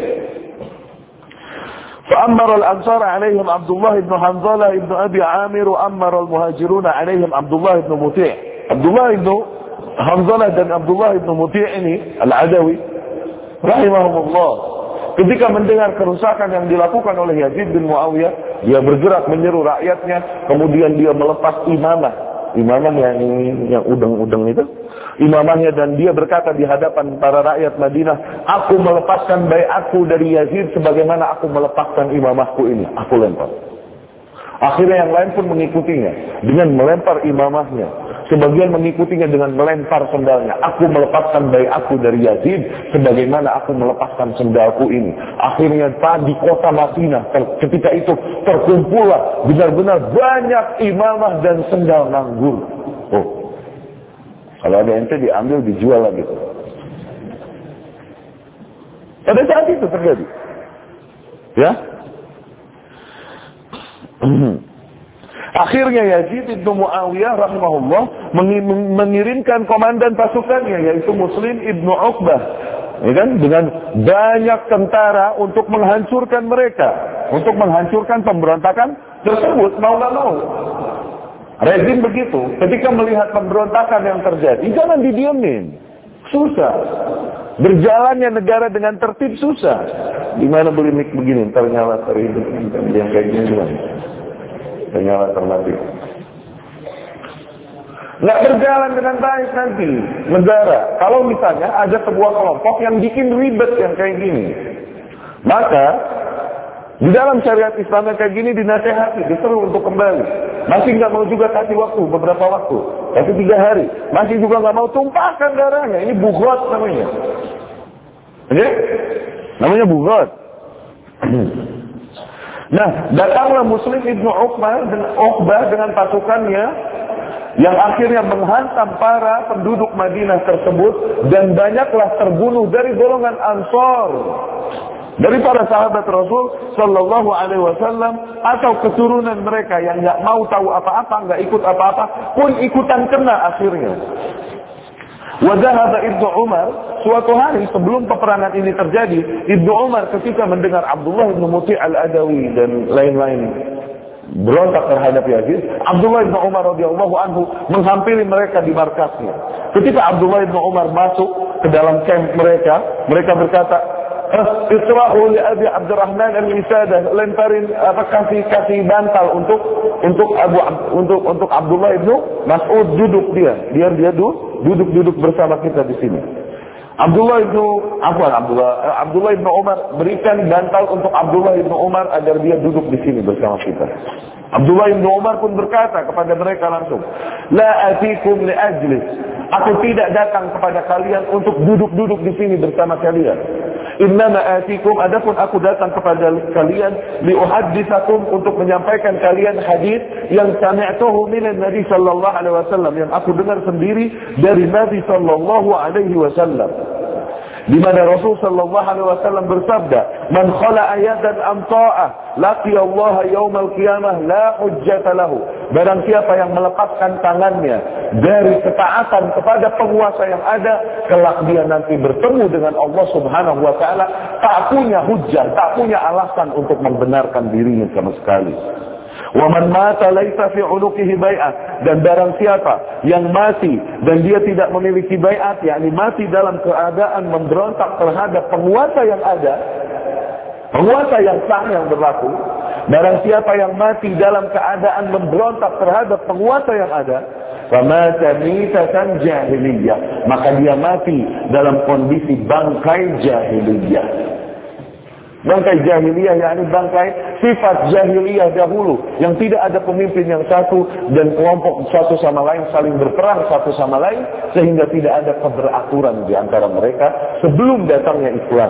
فأمر الأنصار عليهم عبد الله بن حنظلة بن أبي عامر وأمر المهاجرون عليهم عبد الله بن مطيع. عبد الله بن حنظلة dan Abdullah bin Muti' ini Al-Adawi rahimahumullah ketika mendengar kerusakan yang dilakukan oleh Yazid bin Muawiyah, dia bergerak menyeru rakyatnya, kemudian dia melepas imamah, imamah yang yang udeng-udeng itu, imamahnya, dan dia berkata di hadapan para rakyat Madinah, aku melepaskan baiatku dari Yazid sebagaimana aku melepaskan imamahku ini, aku lempar. Akhirnya yang lain pun mengikutinya dengan melempar imamahnya. Sebagian mengikutinya dengan melempar sendalnya. Aku melepaskan baiatku dari Yazid sebagaimana aku melepaskan sendalku ini. Akhirnya di kota Madinah ketika itu terkumpullah benar-benar banyak imamah dan sendal nganggur. Oh, kalau ada ente diambil dijual lagi. Pada saat itu terjadi. Ya. Akhirnya Yazid bin Muawiyah rahimahullah mengirimkan komandan pasukannya, yaitu Muslim ibnu Uqbah, ya kan, dengan banyak tentara untuk menghancurkan mereka, untuk menghancurkan pemberontakan tersebut, mau nggak mau. Rezim begitu, ketika melihat pemberontakan yang terjadi, jangan didiemin, susah. Berjalannya negara dengan tertib susah. Gimana beli mic begini, ntar nyala terhidup, yang kayak gini gimana? Ternyata termati. Nggak berjalan dengan baik nanti negara. Kalau misalnya ada sebuah kelompok yang bikin ribet yang kayak gini, maka di dalam syariat Islam yang kayak gini dinasehati, disuruh untuk kembali. Masih nggak mau juga kasih waktu beberapa waktu, kasih tiga hari. Masih juga nggak mau tumpahkan darahnya. Ini bughat namanya. Oke? Namanya bughat. Nah, datanglah Muslim ibnu Uqbah dengan, Uqbah dengan pasukannya yang akhirnya menghantam para penduduk Madinah tersebut, dan banyaklah terbunuh dari golongan Ansar, dari para sahabat Rasul Sallallahu Alaihi Wasallam atau keturunan mereka yang nggak mau tahu apa-apa, nggak ikut apa-apa, pun ikutan kena akhirnya. Wadahaba Ibnu Umar, suatu hari sebelum peperangan ini terjadi, Ibnu Umar ketika mendengar Abdullah bin Muti' al-Adawi dan lain-lain berontak terhadap Yazid, Abdullah bin Umar radhiyallahu anhu menghampiri mereka di markasnya. Ketika Abdullah bin Umar masuk ke dalam camp mereka, mereka berkata, "Isra'u li Abi Abdurrahman al-Isadah," lemparin apa kasih kasih bantal untuk untuk Abu untuk untuk Abdullah bin Mas'ud, duduk dia. Biar dia duduk duduk-duduk bersama kita di sini. Abdullah bin Afwan Abdullah Abdullah bin Umar berikan bantal untuk Abdullah bin Umar agar dia duduk di sini bersama kita. Abdullah bin Umar pun berkata kepada mereka langsung, "La atikum li ajlis." Aku tidak datang kepada kalian untuk duduk-duduk di sini bersama kalian. Innama atikum, adapun aku datang kepada kalian li uhadditsakum, untuk menyampaikan kalian hadis yang sami'tuhu minan Nabi sallallahu alaihi wasallam, yang aku dengar sendiri dari Nabi sallallahu alaihi wasallam, di mana Rasul sallallahu alaihi wasallam bersabda, "Man khala'a yadan am ta'ah, laqiya Allah yaumal qiyamah la hujjata lahu." Barang siapa yang melepaskan tangannya dari ketaatan kepada penguasa yang ada, kelak dia nanti bertemu dengan Allah Subhanahu wa taala tak punya hujjah, tak punya alasan untuk membenarkan dirinya sama sekali. Wa man mata laisa fi 'unuqihi bai'ah, dan barang siapa yang mati dan dia tidak memiliki bai'at, yakni mati dalam keadaan memberontak terhadap penguasa yang ada, penguasa yang sah yang berlaku, barang siapa yang mati dalam keadaan memberontak terhadap penguasa yang ada, famata mitatan jahiliyah, maka dia mati dalam kondisi bangkai jahiliyah. Bangkai jahiliyah, yakni bangkai sifat jahiliyah dahulu, yang tidak ada pemimpin yang satu dan kelompok satu sama lain saling berperang satu sama lain, sehingga tidak ada keberaturan di antara mereka sebelum datangnya Islam.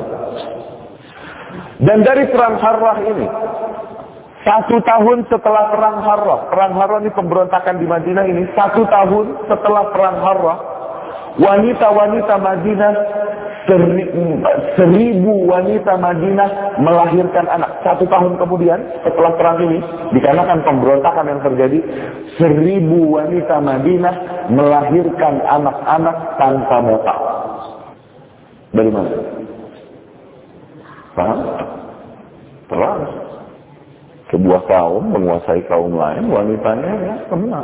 Dan dari perang Harrah ini, satu tahun setelah perang Harrah, perang Harrah ini pemberontakan di Madinah ini, satu tahun setelah perang Harrah, wanita-wanita Madinah, seri, seribu wanita Madinah melahirkan anak. Satu tahun kemudian setelah perang ini, dikarenakan pemberontakan yang terjadi, seribu wanita Madinah melahirkan anak-anak tanpa bapak. Dari mana? Paham? Perang. Sebuah kaum menguasai kaum lain, wanitanya ya kena.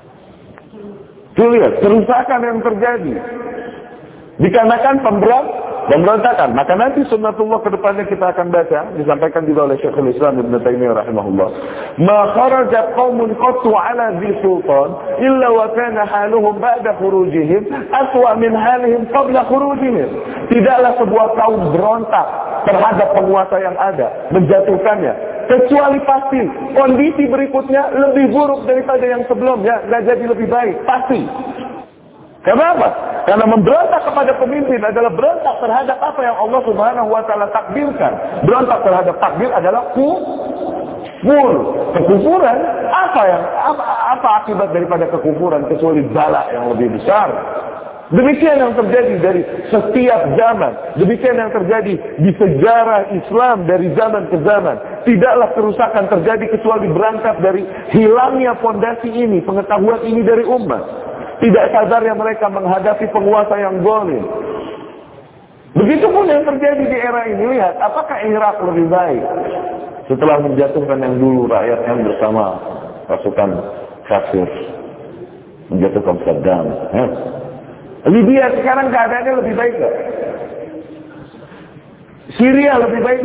Tuh lihat kerusakan yang terjadi dikarenakan pemberontak pemberontakan. Maka nanti sunnatullah ke depannya kita akan baca, disampaikan juga oleh Syekhul Islam Ibnu Taimiyah rahimahullah. Ma kharaja qaumun qattu ala dhi sultan illa wa kana haluhum ba'da khurujihim aswa min halihim qabla khurujihim. Tidaklah sebuah kaum berontak terhadap penguasa yang ada, menjatuhkannya, kecuali pasti kondisi berikutnya lebih buruk daripada yang sebelumnya, nggak jadi lebih baik, pasti. Kenapa? Karena memberontak kepada pemimpin adalah berontak terhadap apa yang Allah Subhanahu wa taala takdirkan. Berontak terhadap takdir adalah kufur. Kekufuran, apa yang apa, apa akibat daripada kekufuran kecuali bala yang lebih besar. Demikian yang terjadi dari setiap zaman. Demikian yang terjadi di sejarah Islam dari zaman ke zaman. Tidaklah kerusakan terjadi kecuali berangkat dari hilangnya fondasi ini, pengetahuan ini dari umat. Tidak sadarnya mereka menghadapi penguasa yang zalim. Begitupun yang terjadi di era ini. Lihat, apakah Irak lebih baik setelah menjatuhkan yang dulu rakyatnya bersama pasukan kafir, menjatuhkan Saddam? Ya. Libya sekarang keadaannya lebih baik gak? Syria lebih baik?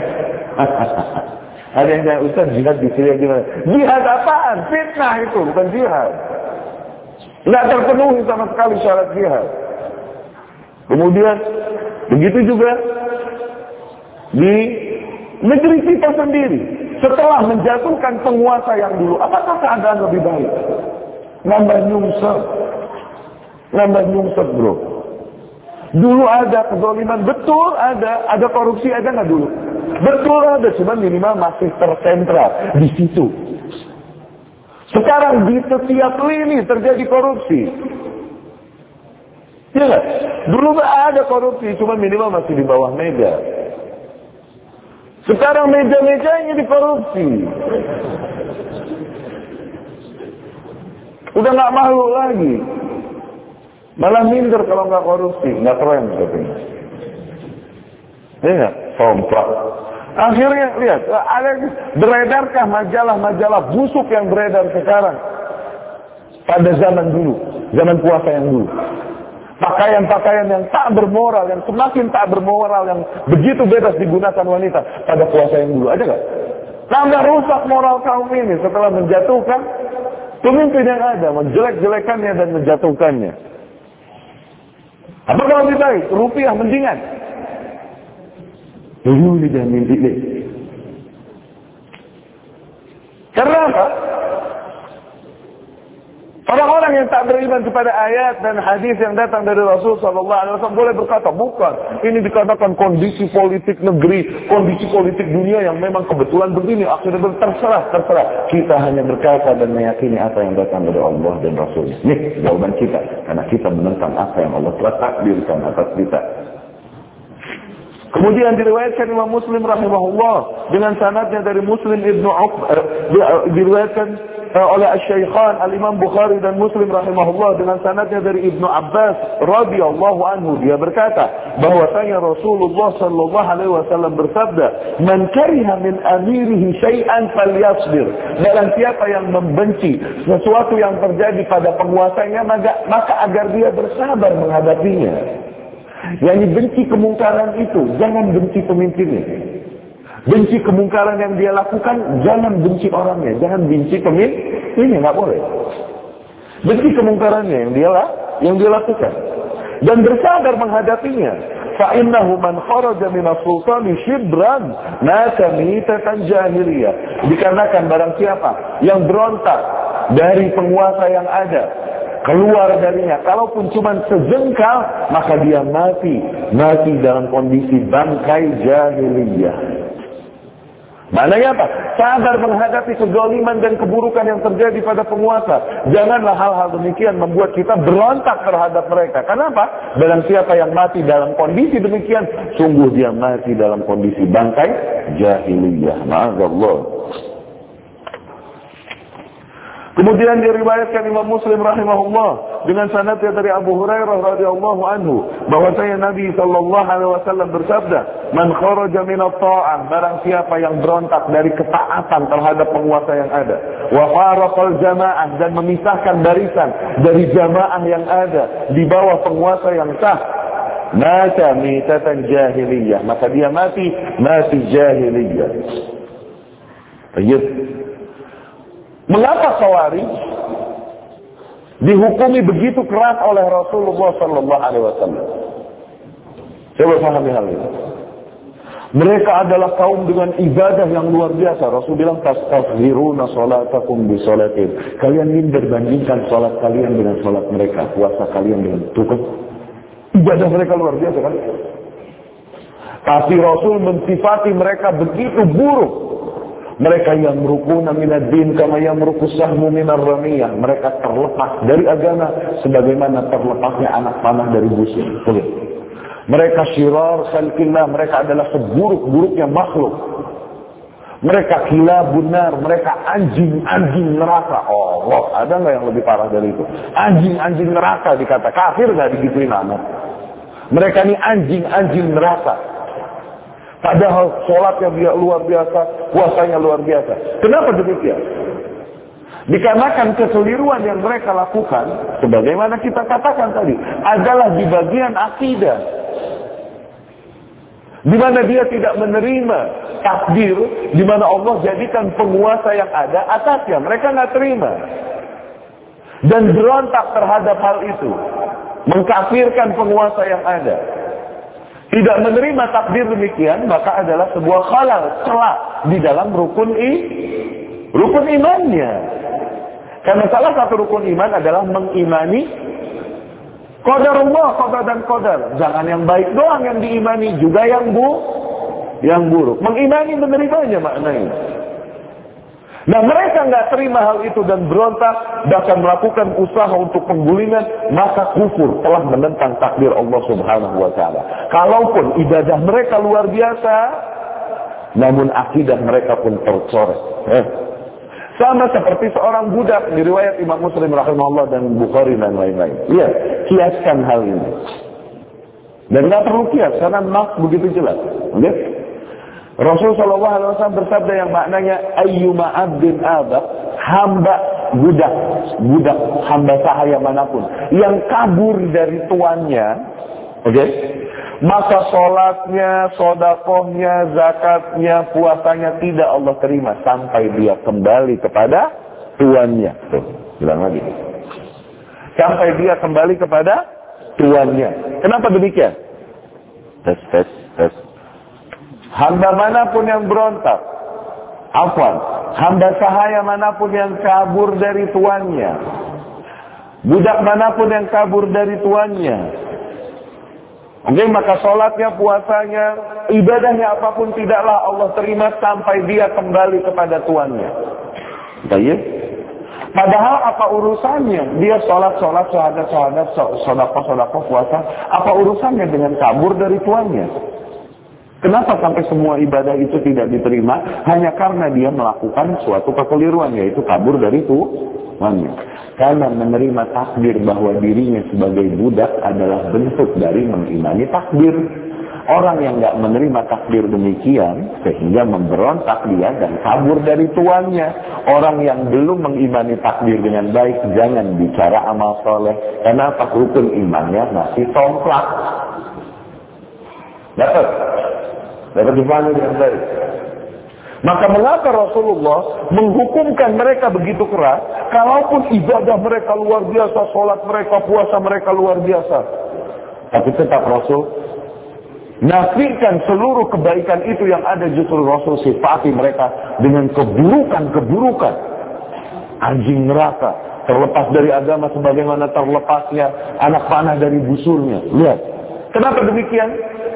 Ada yang tanya, Ustaz, jihad di Syria gimana? Jihad apaan? Fitnah itu, bukan jihad. Nggak terpenuhi sama sekali syarat jihad. Kemudian begitu juga di negeri kita sendiri. Setelah menjatuhkan penguasa yang dulu, apakah keadaan lebih baik? Nambah nyungsep. Nambah nyungsep, bro. Dulu ada kezaliman, betul ada. Ada korupsi, ada nggak dulu? Betul ada, cuma minimal masih tersentral di situ. Sekarang di setiap lini terjadi korupsi. Ya gak? Dulu gak ada korupsi, cuma minimal masih di bawah meja. Sekarang meja-mejanya dikorupsi. Udah gak malu lagi. Malah minder kalau gak korupsi, gak keren katanya. Ya gak? Somplak. Akhirnya lihat, ada beredarkah majalah-majalah busuk yang beredar sekarang pada zaman dulu, zaman puasa yang dulu. Pakaian-pakaian yang tak bermoral, yang semakin tak bermoral, yang begitu bebas digunakan wanita pada puasa yang dulu. Ada nggak? Nambah rusak moral kaum ini setelah menjatuhkan pemimpin yang ada, menjelek-jelekannya dan menjatuhkannya. Apakah lebih baik? Rupiah mendingan. Dulu dia mimpi deh. Karena apa? Orang-orang yang tak beriman kepada ayat dan hadis yang datang dari Rasul Sallallahu Alaihi Wasallam boleh berkata, bukan. Ini dikatakan kondisi politik negeri, kondisi politik dunia yang memang kebetulan begini. Akhirnya terserah, terserah. Kita hanya berkata dan meyakini apa yang datang dari Allah dan Rasulnya. Nih jawaban kita. Karena kita menentang apa yang Allah telah takdirkan atas kita. Kemudian diriwayatkan Imam Muslim rahimahullah dengan sanadnya dari Muslim Ibnu Uqbah, uh, diriwayatkan uh, oleh Asy-Syaikhan Al-Imam Bukhari dan Muslim rahimahullah dengan sanadnya dari Ibnu Abbas radhiyallahu anhu, dia berkata bahwasanya Rasulullah sallallahu alaihi wasallam bersabda, "Man kariha min amirihi syai'an falyasbir." Barang siapa yang membenci sesuatu yang terjadi pada penguasanya, maka, maka agar dia bersabar menghadapinya. Yang benci kemungkaran itu, jangan benci pemimpinnya. Benci kemungkaran yang dia lakukan, jangan benci orangnya, jangan benci pemimpin. Ini nggak boleh. Benci kemungkarannya yang dia yang dia lakukan dan bersabar menghadapinya. Fa innahu man kharaja min as-sultani shibran mata mitatan jahiliyah. Dikarenakan barang siapa yang berontak dari penguasa yang ada, keluar darinya, kalaupun cuma sejengkal, maka dia mati, mati dalam kondisi bangkai jahiliyah. Maknanya apa? Sabar menghadapi kezaliman dan keburukan yang terjadi pada penguasa. Janganlah hal-hal demikian membuat kita berontak terhadap mereka. Kenapa? Barang siapa yang mati dalam kondisi demikian, sungguh dia mati dalam kondisi bangkai jahiliyah. Ma'azallah. Kemudian diriwayatkan Imam Muslim rahimahullah dengan sanadnya dari Abu Hurairah radhiyallahu anhu bahwasanya Nabi sallallahu alaihi wasallam bersabda, "Man kharaja min at-ta'ah," barang siapa yang berontak dari ketaatan terhadap penguasa yang ada, wa faraqal jamaah, dan memisahkan barisan dari jamaah yang ada di bawah penguasa yang sah, mata mitatan jahiliyah, maka dia mati mati jahiliyah. Baik. Mengapa Khawarij dihukumi begitu keras oleh Rasulullah sallallahu alaihi wasallam? Coba pahami hal ini. Mereka adalah kaum dengan ibadah yang luar biasa. Rasul bilang, tastazhiruna salatakum bi salatin. Kalian ingin berbandingkan salat kalian dengan salat mereka, puasa kalian dengan tukang. Ibadah mereka luar biasa kan? Tapi Rasul mensifati mereka begitu buruk. Mereka yang merukuna minad din kama yamruku sahmu minar ramiyah. Mereka terlepas dari agama sebagaimana terlepasnya anak panah dari busur. Boleh. Mereka syirar khalqillah, mereka adalah seburuk-buruknya makhluk. Mereka kilabun nar, mereka anjing-anjing neraka. Oh, Allah, ada nggak yang lebih parah dari itu? Anjing-anjing neraka dikata kafir, nggak digituin anak. Mereka ini anjing-anjing neraka. Padahal sholatnya dia luar biasa, puasanya luar biasa. Kenapa demikian? Dikarenakan kekeliruan yang mereka lakukan, sebagaimana kita katakan tadi, adalah di bagian akidah. Di mana dia tidak menerima takdir, di mana Allah jadikan penguasa yang ada atasnya. Mereka nggak terima. Dan berontak terhadap hal itu. Mengkafirkan penguasa yang ada. Tidak menerima takdir demikian, maka adalah sebuah khalal, celah di dalam rukun i, rukun imannya. Karena salah satu rukun iman adalah mengimani qadarullah, qadar dan qadar. Jangan yang baik doang yang diimani, juga yang bu, yang buruk. Mengimani menerimanya maknanya. Nah, mereka nggak terima hal itu dan berontak, bahkan melakukan usaha untuk penggulingan, maka kufur, telah menentang takdir Allah Subhanahu wa taala. Kalaupun ibadah mereka luar biasa, namun akidah mereka pun tercoreng. Eh. Sama seperti seorang budak di riwayat Imam Muslim rahimahullah dan Bukhari dan lain-lain. Iya, kiaskan hal ini. Dan nggak perlu kias karena nas begitu jelas. Oke? Rasul Shallallahu Alaihi Wasallam bersabda yang maknanya ayyuma abdin abad, hamba budak, budak hamba sahaya manapun yang kabur dari tuannya, oke? Okay? Maka sholatnya, sodakohnya, zakatnya, puasanya tidak Allah terima sampai dia kembali kepada tuannya. Tuh, bilang lagi. Sampai dia kembali kepada tuannya. Kenapa demikian? Tes, tes, tes. Hamba manapun yang berontak, afwan, hamba sahaya manapun yang kabur dari tuannya, budak manapun yang kabur dari tuannya, oke, maka sholatnya, puasanya, ibadahnya apapun tidaklah Allah terima sampai dia kembali kepada tuannya. Baik. Padahal apa urusannya? Dia sholat, sholat, syahadat, syahadat, sodakoh, sodakoh, puasa. Apa urusannya dengan kabur dari tuannya? Kenapa sampai semua ibadah itu tidak diterima? Hanya karena dia melakukan suatu kekeliruan, yaitu kabur dari tuannya. Karena menerima takdir bahwa dirinya sebagai budak adalah bentuk dari mengimani takdir. Orang yang nggak menerima takdir demikian, sehingga memberontak dia dan kabur dari tuannya. Orang yang belum mengimani takdir dengan baik, jangan bicara amal soleh. Karena rukun imannya masih somplak. Dapat? Dapat dipahami dengan baik. Maka mengapa Rasulullah menghukumkan mereka begitu keras, kalaupun ibadah mereka luar biasa, sholat mereka, puasa mereka luar biasa, tapi tetap Rasul nafikan seluruh kebaikan itu yang ada, justru Rasul sifati mereka dengan keburukan-keburukan. Anjing neraka, terlepas dari agama sebagaimana terlepasnya anak panah dari busurnya. Lihat, kenapa demikian?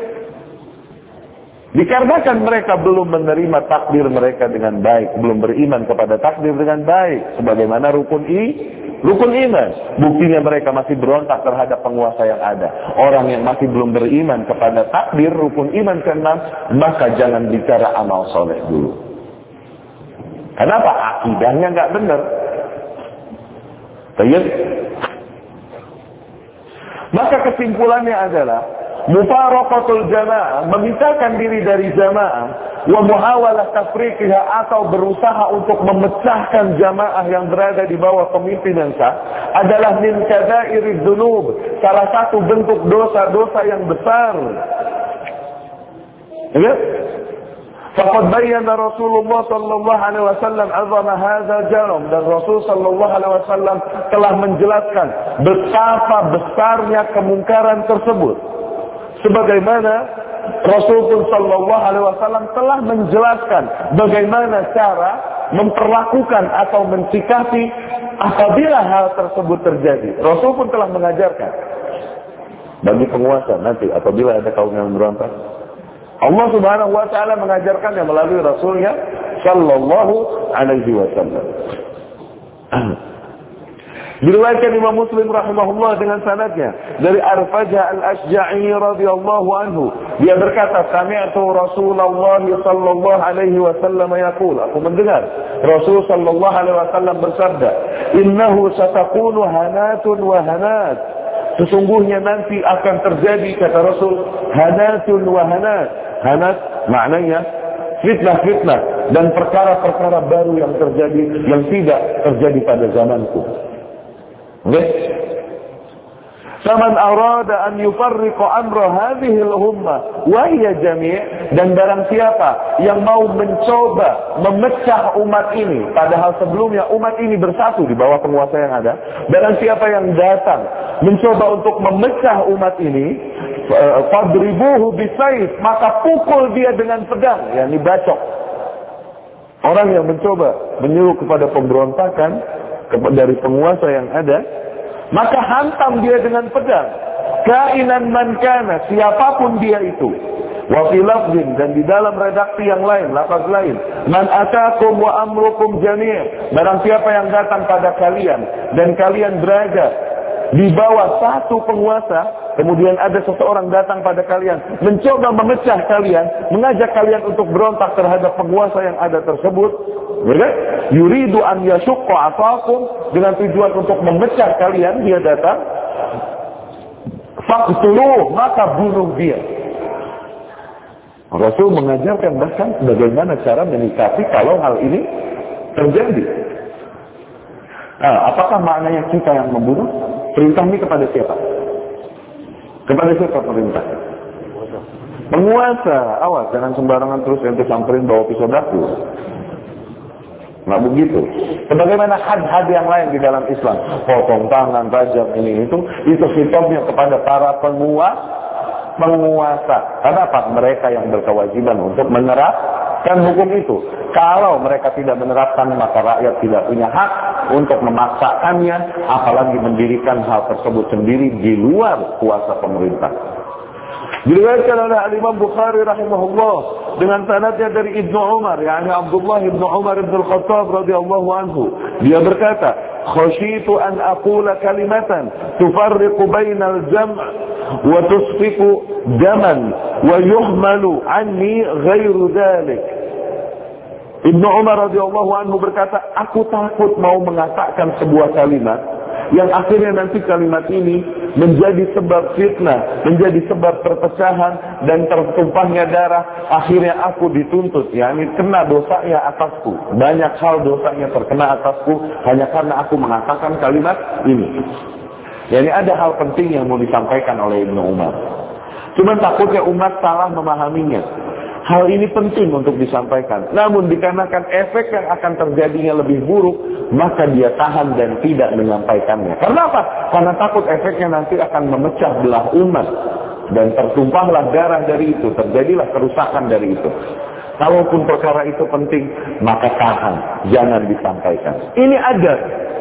Dikarenakan mereka belum menerima takdir mereka dengan baik, belum beriman kepada takdir dengan baik, sebagaimana rukun i, rukun iman. Buktinya mereka masih berontak terhadap penguasa yang ada. Orang yang masih belum beriman kepada takdir rukun iman keenam, maka jangan bicara amal soleh dulu. Kenapa? Akidahnya nggak benar. Baik. Maka kesimpulannya adalah mufaraqatul jamaah, memisahkan diri dari jamaah, wa muhawalah tafriqiha, atau berusaha untuk memecahkan jamaah yang berada di bawah pemimpinan sah, adalah min kabairid dzunub, salah satu bentuk dosa-dosa yang besar. Ya? Faqad bayyana Rasulullah sallallahu alaihi wasallam azama hadzal jarm, dan Rasul sallallahu alaihi wasallam telah menjelaskan betapa besarnya kemungkaran tersebut. Sebagaimana Rasul pun sallallahu alaihi wasallam telah menjelaskan bagaimana cara memperlakukan atau mensikapi apabila hal tersebut terjadi. Rasul pun telah mengajarkan bagi penguasa nanti apabila ada kaum yang berontak, Allah Subhanahu wa taala mengajarkannya melalui Rasulnya sallallahu alaihi wasallam. Diriwayatkan Imam Muslim rahimahullah dengan sanadnya dari Arfajah al-Ashja'i radhiyallahu anhu, dia berkata, sami'tu Rasulullah sallallahu alaihi wasallam yaqul, aku mendengar Rasul sallallahu alaihi wasallam bersabda, innahu satakunu hanatun wa hanat, sesungguhnya nanti akan terjadi, kata Rasul, hanatun wa hanat. Hanat maknanya fitnah-fitnah dan perkara-perkara baru yang terjadi yang tidak terjadi pada zamanku. Okay? Faman arada an yufarriqa amra hadhihi al-ummah wa hiya jami', dan barang siapa yang mau mencoba memecah umat ini, padahal sebelumnya umat ini bersatu di bawah penguasa yang ada, barang siapa yang datang mencoba untuk memecah umat ini, fadribuhu bisayf, maka pukul dia dengan pedang, yakni bacok. Orang yang mencoba menyuruh kepada pemberontakan dari penguasa yang ada, maka hantam dia dengan pedang, kainan man kana, siapapun dia itu. Wa fi lafzin, dan di dalam redaksi yang lain, lafaz lain, man atakum wa amrukum jami', barang siapa yang datang pada kalian dan kalian berada di bawah satu penguasa, kemudian ada seseorang datang pada kalian mencoba memecah kalian, mengajak kalian untuk berontak terhadap penguasa yang ada tersebut, yuridu an yashqa asakum, dengan tujuan untuk memecah kalian, dia datang, faqtuluh, maka bunuh dia. Rasul mengajarkan bahkan bagaimana cara menyikapi kalau hal ini terjadi. Nah, apakah maknanya kita yang membunuh? Perintah ini kepada siapa? Kepada siapa perintah? Penguasa. Awas, jangan sembarangan terus ente samperin bawa pisau dapur. Nggak begitu. Sebagaimana had-had yang lain di dalam Islam, potong tangan, rajam, ini itu, itu hitopnya kepada para penguasa. Penguasa. Kenapa? Mereka yang berkewajiban untuk menerapkan hukum itu. Kalau mereka tidak menerapkan, maka rakyat tidak punya hak untuk memaksakannya, apalagi mendirikan hal tersebut sendiri di luar kuasa pemerintah. Diriwayatkan oleh Imam Bukhari rahimahullah dengan sanadnya dari Ibnu Umar, yakni Abdullah Ibnu Umar Ibn Al-Khattab radhiyallahu anhu. Dia berkata, khasyitu an aqula kalimatan tufarriqu bainal jam' wa tusfiku daman wa yuhmalu anni ghairu dhalik. Ibnu Umar radhiyallahu anhu berkata, aku takut mau mengatakan sebuah kalimat yang akhirnya nanti kalimat ini menjadi sebab fitnah, menjadi sebab perpecahan dan tertumpahnya darah. Akhirnya aku dituntut, yakni kena dosanya atasku. Banyak hal dosanya terkena atasku hanya karena aku mengatakan kalimat ini. Yani ada hal penting yang mau disampaikan oleh Ibnu Umar. Cuma takutnya umat salah memahaminya. Hal ini penting untuk disampaikan. Namun dikarenakan efek yang akan terjadinya lebih buruk, maka dia tahan dan tidak menyampaikannya. Karena apa? Karena takut efeknya nanti akan memecah belah umat. Dan tertumpahlah darah dari itu. Terjadilah kerusakan dari itu. Kalaupun perkara itu penting, maka tahan. Jangan disampaikan. Ini ada.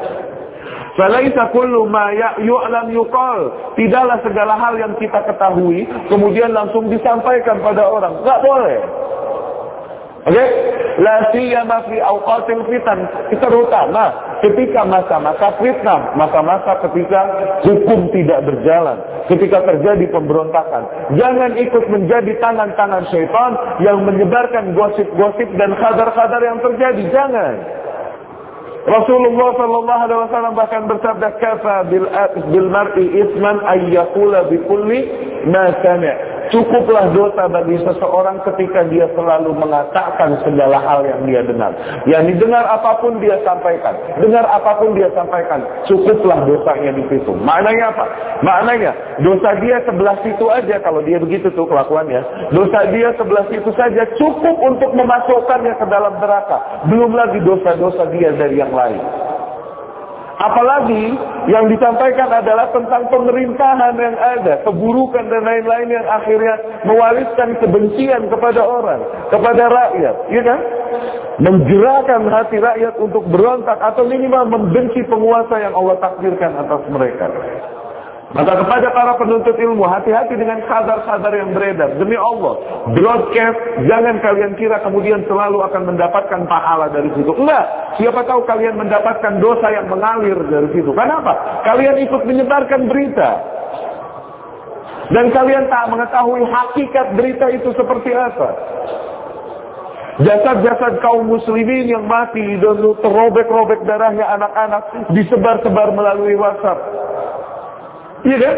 Falaisa kullu ma yu'lam yuqal. Tidaklah segala hal yang kita ketahui kemudian langsung disampaikan pada orang. Enggak boleh. Oke? Okay? La siyama fi awqatil fitan. Terutama ketika masa-masa fitnah, masa-masa ketika hukum tidak berjalan, ketika terjadi pemberontakan. Jangan ikut menjadi tangan-tangan syaitan yang menyebarkan gosip-gosip dan khabar-khabar yang terjadi. Jangan. Rasulullah sallallahu alaihi wasallam bahkan bersabda, kafa bil bil mar'i isman ay yaqula bi kulli masana. Cukuplah dosa bagi seseorang ketika dia selalu mengatakan segala hal yang dia dengar. Yang didengar apapun dia sampaikan. Dengar apapun dia sampaikan. Cukuplah dosanya di situ. Maknanya apa? Maknanya dosa dia sebelah situ aja, kalau dia begitu tuh kelakuannya. Dosa dia sebelah situ saja cukup untuk memasukkannya ke dalam neraka. Belum lagi dosa-dosa dia dari yang lain. Apalagi yang disampaikan adalah tentang pemerintahan yang ada, keburukan dan lain-lain yang akhirnya mewariskan kebencian kepada orang, kepada rakyat, ya kan? Menggerakkan hati rakyat untuk berontak atau minimal membenci penguasa yang Allah takdirkan atas mereka. Maka kepada para penuntut ilmu, hati-hati dengan kabar-kabar yang beredar. Demi Allah, broadcast, jangan kalian kira kemudian selalu akan mendapatkan pahala dari situ. Enggak, siapa tahu kalian mendapatkan dosa yang mengalir dari situ. Kenapa? Kalian ikut menyebarkan berita. Dan kalian tak mengetahui hakikat berita itu seperti apa. Jasad-jasad kaum muslimin yang mati dan terobek-robek darahnya anak-anak disebar-sebar melalui WhatsApp. Iya kan?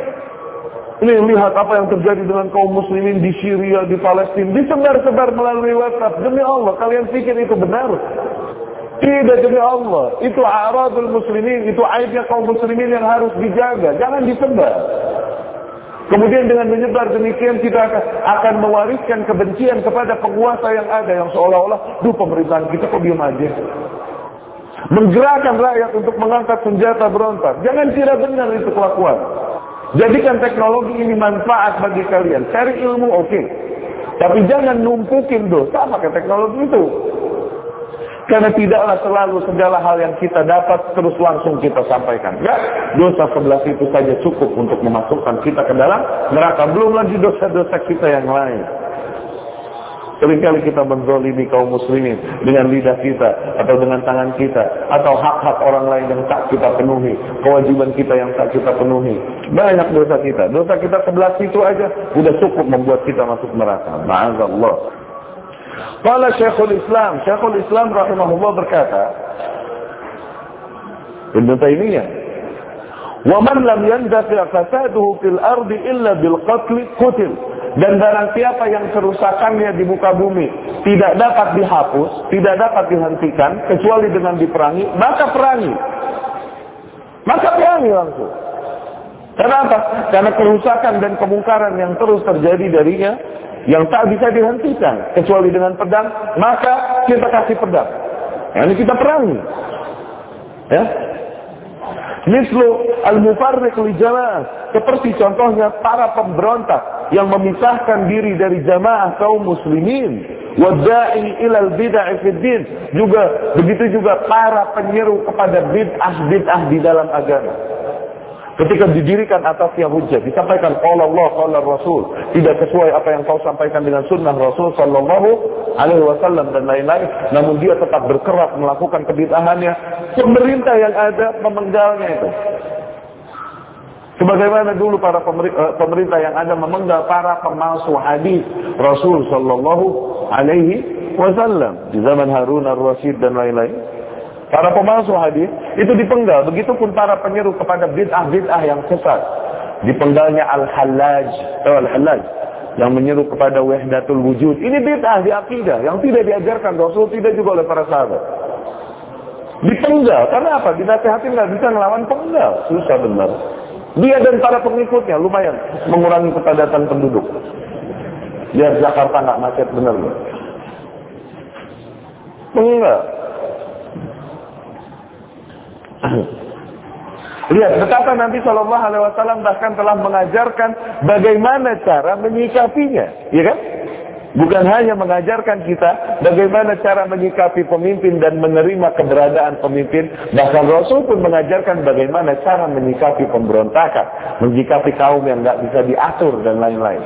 Ini lihat apa yang terjadi dengan kaum muslimin di Syria, di Palestina, disebar-sebar melalui WhatsApp. Demi Allah, kalian pikir itu benar? Tidak, demi Allah. Itu a'radul muslimin, itu aibnya kaum muslimin yang harus dijaga. Jangan disebar. Kemudian dengan menyebar demikian kita akan, akan mewariskan kebencian kepada penguasa yang ada, yang seolah-olah, duh pemerintahan kita kok diam aja. Menggerakkan rakyat untuk mengangkat senjata berontak. Jangan kira benar itu kelakuan. Jadikan teknologi ini manfaat bagi kalian. Cari ilmu oke, okay. Tapi jangan numpukin dosa pakai teknologi itu. Karena tidaklah selalu segala hal yang kita dapat terus langsung kita sampaikan. Ya, dosa sebelah itu saja cukup untuk memasukkan kita ke dalam neraka. Belum lagi dosa-dosa kita yang lain. Seringkali kita menzalimi kaum muslimin dengan lidah kita, atau dengan tangan kita, atau hak-hak orang lain yang tak kita penuhi, kewajiban kita yang tak kita penuhi. Banyak dosa kita. Dosa kita sebelah situ aja udah cukup membuat kita masuk neraka. Ma'azallah. Qala Syekhul Islam, Syekhul Islam rahimahullah berkata, Ibnu Taimiyah, "Wa man lam yandafi' fasaduhu fil ardi illa bil qatl qutil." Dan barang siapa yang kerusakannya di muka bumi tidak dapat dihapus, tidak dapat dihentikan kecuali dengan diperangi, maka perangi. Maka perangi langsung. Kenapa? Karena kerusakan dan kemungkaran yang terus terjadi darinya yang tak bisa dihentikan kecuali dengan pedang, maka kita kasih pedang. Ini kita perangi. Ya. Mislu al-mufarriq li jamaah, seperti contohnya para pemberontak yang memisahkan diri dari jamaah kaum muslimin, wadda'i ilal bid'ah fid din, juga begitu juga para penyeru kepada bid'ah-bid'ah di dalam agama. Ketika didirikan atasnya hujjah, disampaikan qala Allah, qala Rasul, tidak sesuai apa yang kau sampaikan dengan sunnah Rasul sallallahu alaihi wasallam dan lain-lain, namun dia tetap berkeras melakukan kebid'ahannya, pemerintah yang ada memenggalnya itu. Sebagaimana dulu para pemerintah yang ada memenggal para pemalsu hadis Rasul sallallahu alaihi wasallam di zaman Harun ar-Rasyid dan lain-lain. Para pemalsu hadis itu dipenggal, begitupun para penyeru kepada bid'ah-bid'ah yang sesat. Dipenggalnya Al-Hallaj, atau Al-Hallaj yang menyeru kepada wahdatul wujud. Ini bid'ah di akidah yang tidak diajarkan Rasul, tidak juga oleh para sahabat. Dipenggal, karena apa? Dinasihati nggak bisa ngelawan penggal, susah benar. Dia dan para pengikutnya lumayan mengurangi kepadatan penduduk. Biar Jakarta nggak macet benar loh. Penggal. Lihat betapa Nabi shallallahu alaihi wasallam bahkan telah mengajarkan bagaimana cara menyikapinya, ya kan? Bukan hanya mengajarkan kita bagaimana cara menyikapi pemimpin dan menerima keberadaan pemimpin, bahkan Rasul pun mengajarkan bagaimana cara menyikapi pemberontakan, menyikapi kaum yang nggak bisa diatur dan lain-lain.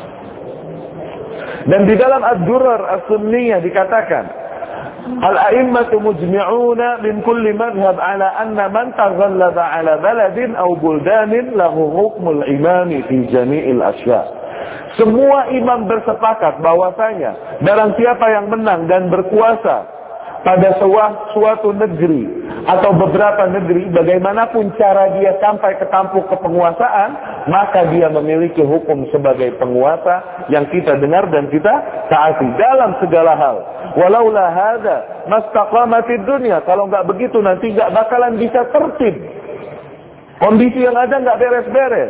Dan di dalam Ad-Durar As-Sunniyah dikatakan, Al-a'immatu mujmi'una min kulli madhab ala anna man taghallaba ala baladin aw buldanin lahu hukmul imami fi jami'il asya'. Semua imam bersepakat bahwasanya barang siapa yang menang dan berkuasa pada suatu negeri atau beberapa negeri, bagaimanapun cara dia sampai ke tampuk kepenguasaan, maka dia memiliki hukum sebagai penguasa yang kita dengar dan kita taati dalam segala hal. Walaula hadza mastaqamatid dunya. Kalau nggak begitu nanti nggak bakalan bisa tertib. Kondisi yang ada nggak beres-beres.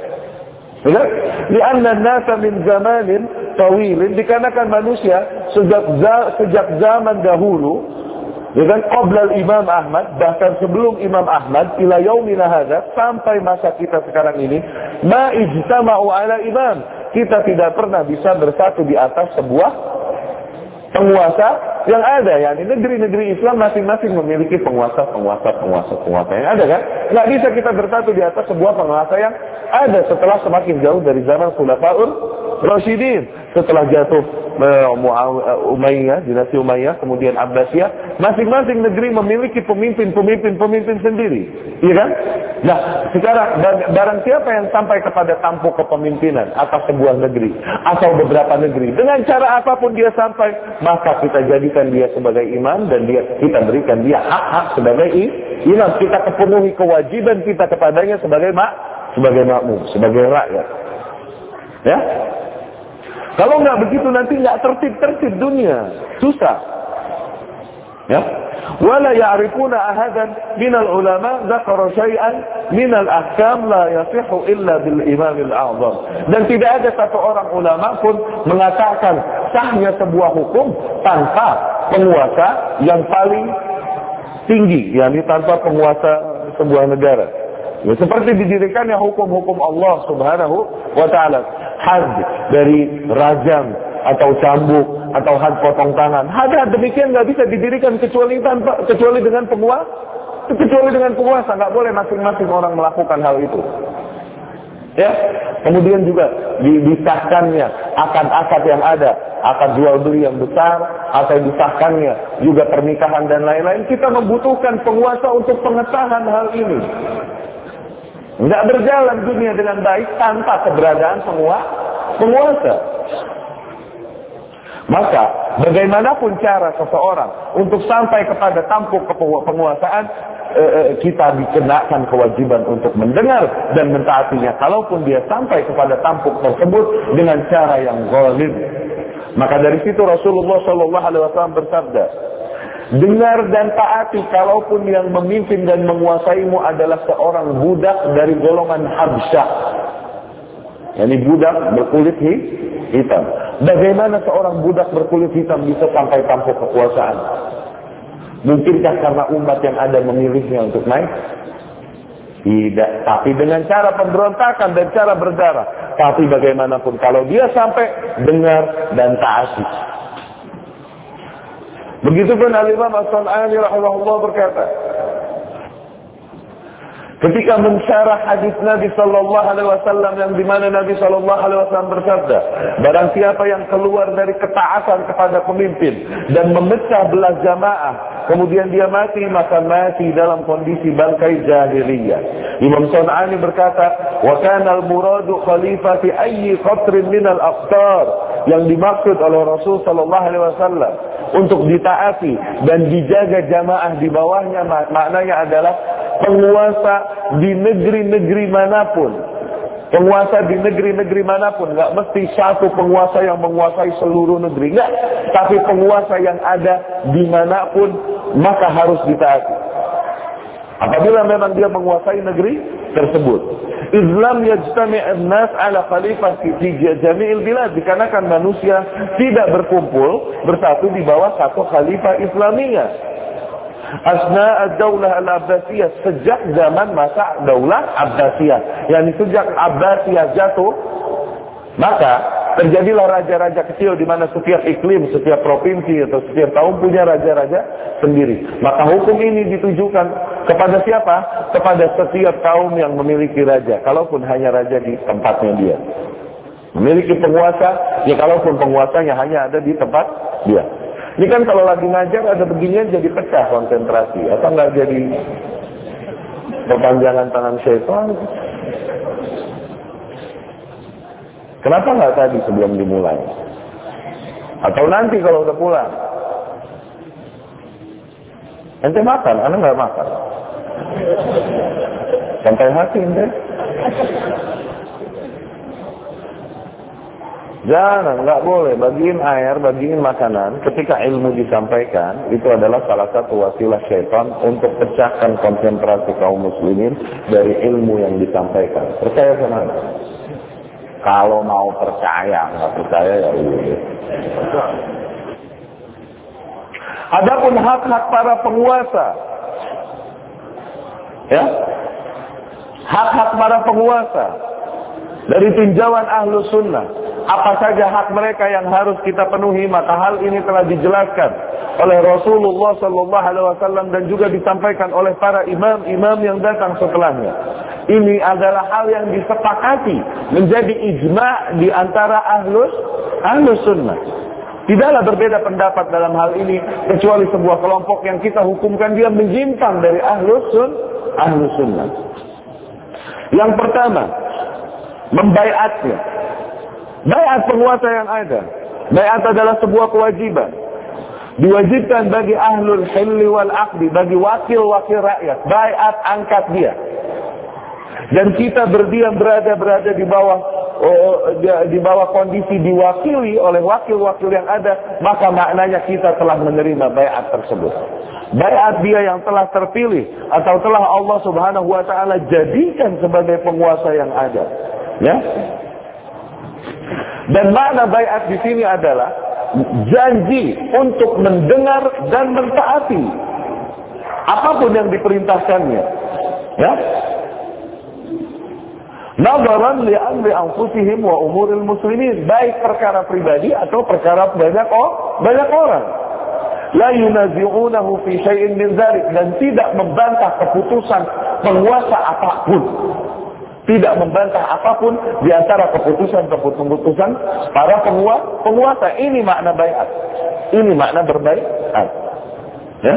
Lianna an-nasa min zamanin tawilin, dikarenakan manusia sejak sejak zaman dahulu, ya kan, qabla Imam Ahmad, bahkan sebelum Imam Ahmad, ila yaumina hadza, sampai masa kita sekarang ini, ma ijtama'u ala imam, kita tidak pernah bisa bersatu di atas sebuah penguasa yang ada. Ya, di negeri-negeri Islam masing-masing memiliki penguasa, penguasa, penguasa, penguasa yang ada, kan? Nggak bisa kita bersatu di atas sebuah penguasa yang ada setelah semakin jauh dari zaman Khulafaur Rasyidin. Setelah jatuh uh, Umayyah, dinasti Umayyah, kemudian Abbasiyah, masing-masing negeri memiliki pemimpin-pemimpin-pemimpin sendiri, iya kan? Nah, sekarang barang siapa yang sampai kepada tampuk kepemimpinan atas sebuah negeri atau beberapa negeri, dengan cara apapun dia sampai, maka kita jadikan dia sebagai imam dan dia kita berikan dia hak-hak sebagai imam. Kita penuhi kewajiban kita kepadanya sebagai mak, sebagai makmum, sebagai rakyat. Ya? Kalau nggak begitu nanti nggak tertib-tertib dunia, susah. Ya. Wala ya'rifuna ahadan minal ulama dzakara syai'an minal ahkam la yasihu illa bil imam al-a'zam. Dan tidak ada satu orang ulama pun mengatakan sahnya sebuah hukum tanpa penguasa yang paling tinggi, yakni tanpa penguasa sebuah negara. Ya, seperti didirikannya hukum-hukum Allah Subhanahu wa taala, had dari rajam atau cambuk atau had potong tangan. Had demikian nggak bisa didirikan kecuali tanpa kecuali dengan penguasa, kecuali dengan penguasa. Nggak boleh masing-masing orang melakukan hal itu. Ya, kemudian juga disahkannya akad-akad yang ada, akad jual beli yang besar, atau disahkannya juga pernikahan dan lain-lain. Kita membutuhkan penguasa untuk pengesahan hal ini. Nggak berjalan dunia dengan baik tanpa keberadaan penguasa. Maka bagaimanapun cara seseorang untuk sampai kepada tampuk penguasaan, kita dikenakan kewajiban untuk mendengar dan mentaatinya. Kalaupun dia sampai kepada tampuk tersebut dengan cara yang zalim. Maka dari situ Rasulullah shallallahu alaihi wasallam bersabda, dengar dan taati kalaupun yang memimpin dan menguasaimu adalah seorang budak dari golongan Habsyah. Yani budak berkulit hitam. Bagaimana seorang budak berkulit hitam bisa sampai tampuk kekuasaan? Mungkinkah karena umat yang ada memilihnya untuk naik? Tidak. Tapi dengan cara pemberontakan dan cara berdarah. Tapi bagaimanapun kalau dia sampai dengar dan taati. Begitupun Al-Imam As-San'ani rahimahullah berkata, ketika mensyarah hadis Nabi sallallahu alaihi wasallam yang di mana Nabi sallallahu alaihi wasallam bersabda, barang siapa yang keluar dari ketaatan kepada pemimpin dan memecah belah jamaah, kemudian dia mati, maka mati dalam kondisi bangkai jahiliyah. Imam San'ani berkata, wa kana al-muradu khalifati ayyi qatrin min al-aqtar, yang dimaksud oleh Rasul sallallahu alaihi wasallam untuk ditaati dan dijaga jamaah di bawahnya, maknanya adalah penguasa di negeri-negeri manapun. Penguasa di negeri-negeri manapun, nggak mesti satu penguasa yang menguasai seluruh negeri, nggak. Tapi penguasa yang ada dimanapun maka harus ditaati. Apabila memang dia menguasai negeri tersebut. Islam yajtami' an-nas ala khalifah fi jami'il bilad, dikarenakan manusia tidak berkumpul bersatu di bawah satu khalifah Islamiyah. Asna ad-daulah al-Abbasiyah, sejak zaman masa daulah Abbasiyah, yakni sejak Abbasiyah jatuh, maka terjadilah raja-raja kecil di mana setiap iklim, setiap provinsi atau setiap tahun punya raja-raja sendiri. Maka hukum ini ditujukan kepada siapa? Kepada setiap kaum yang memiliki raja, kalaupun hanya raja di tempatnya dia. Memiliki penguasa, ya kalaupun penguasanya hanya ada di tempat dia. Ini kan kalau lagi ngajar ada beginian jadi pecah konsentrasi, atau nggak jadi perpanjangan tangan syaitan. Kenapa nggak tadi sebelum dimulai? Atau nanti kalau udah pulang? Ente makan, anak nggak makan. Sampai hati ente. Jangan, nggak boleh bagiin air, bagiin makanan. Ketika ilmu disampaikan, itu adalah salah satu wasilah syaitan untuk pecahkan konsentrasi kaum muslimin dari ilmu yang disampaikan. Percaya sama anda? Kalau mau percaya, nggak percaya ya udah. Adapun hak-hak para penguasa, ya, hak-hak para penguasa dari tinjauan Ahlus Sunnah, apa saja hak mereka yang harus kita penuhi, maka hal ini telah dijelaskan oleh Rasulullah Sallallahu Alaihi Wasallam dan juga disampaikan oleh para imam-imam yang datang setelahnya. Ini adalah hal yang disepakati menjadi ijma' di antara Ahlus Ahlus Sunnah. Tidaklah berbeda pendapat dalam hal ini kecuali sebuah kelompok yang kita hukumkan dia menyimpang dari Ahlus Sun, Ahlus Sunnah. Yang pertama, membaiatnya. Baiat penguasa yang ada. Baiat adalah sebuah kewajiban. Diwajibkan bagi ahlul hilli wal aqdi, bagi wakil-wakil rakyat. Baiat angkat dia. Dan kita berdiam berada berada di bawah oh, di bawah kondisi diwakili oleh wakil-wakil yang ada, maka maknanya kita telah menerima baiat tersebut. Baiat dia yang telah terpilih atau telah Allah Subhanahu wa taala jadikan sebagai penguasa yang ada. Ya. Dan makna baiat di sini adalah janji untuk mendengar dan mentaati apapun yang diperintahkannya. Ya. Nazaran li amri anfusihim wa umuril muslimin, baik perkara pribadi atau perkara banyak oh, banyak orang. La yunazi'unahu fi syai'in min dzalik, dan tidak membantah keputusan penguasa apapun. Tidak membantah apapun di antara keputusan-keputusan para penguasa. penguasa. Ini makna baiat. Ini makna berbaiat. Ya.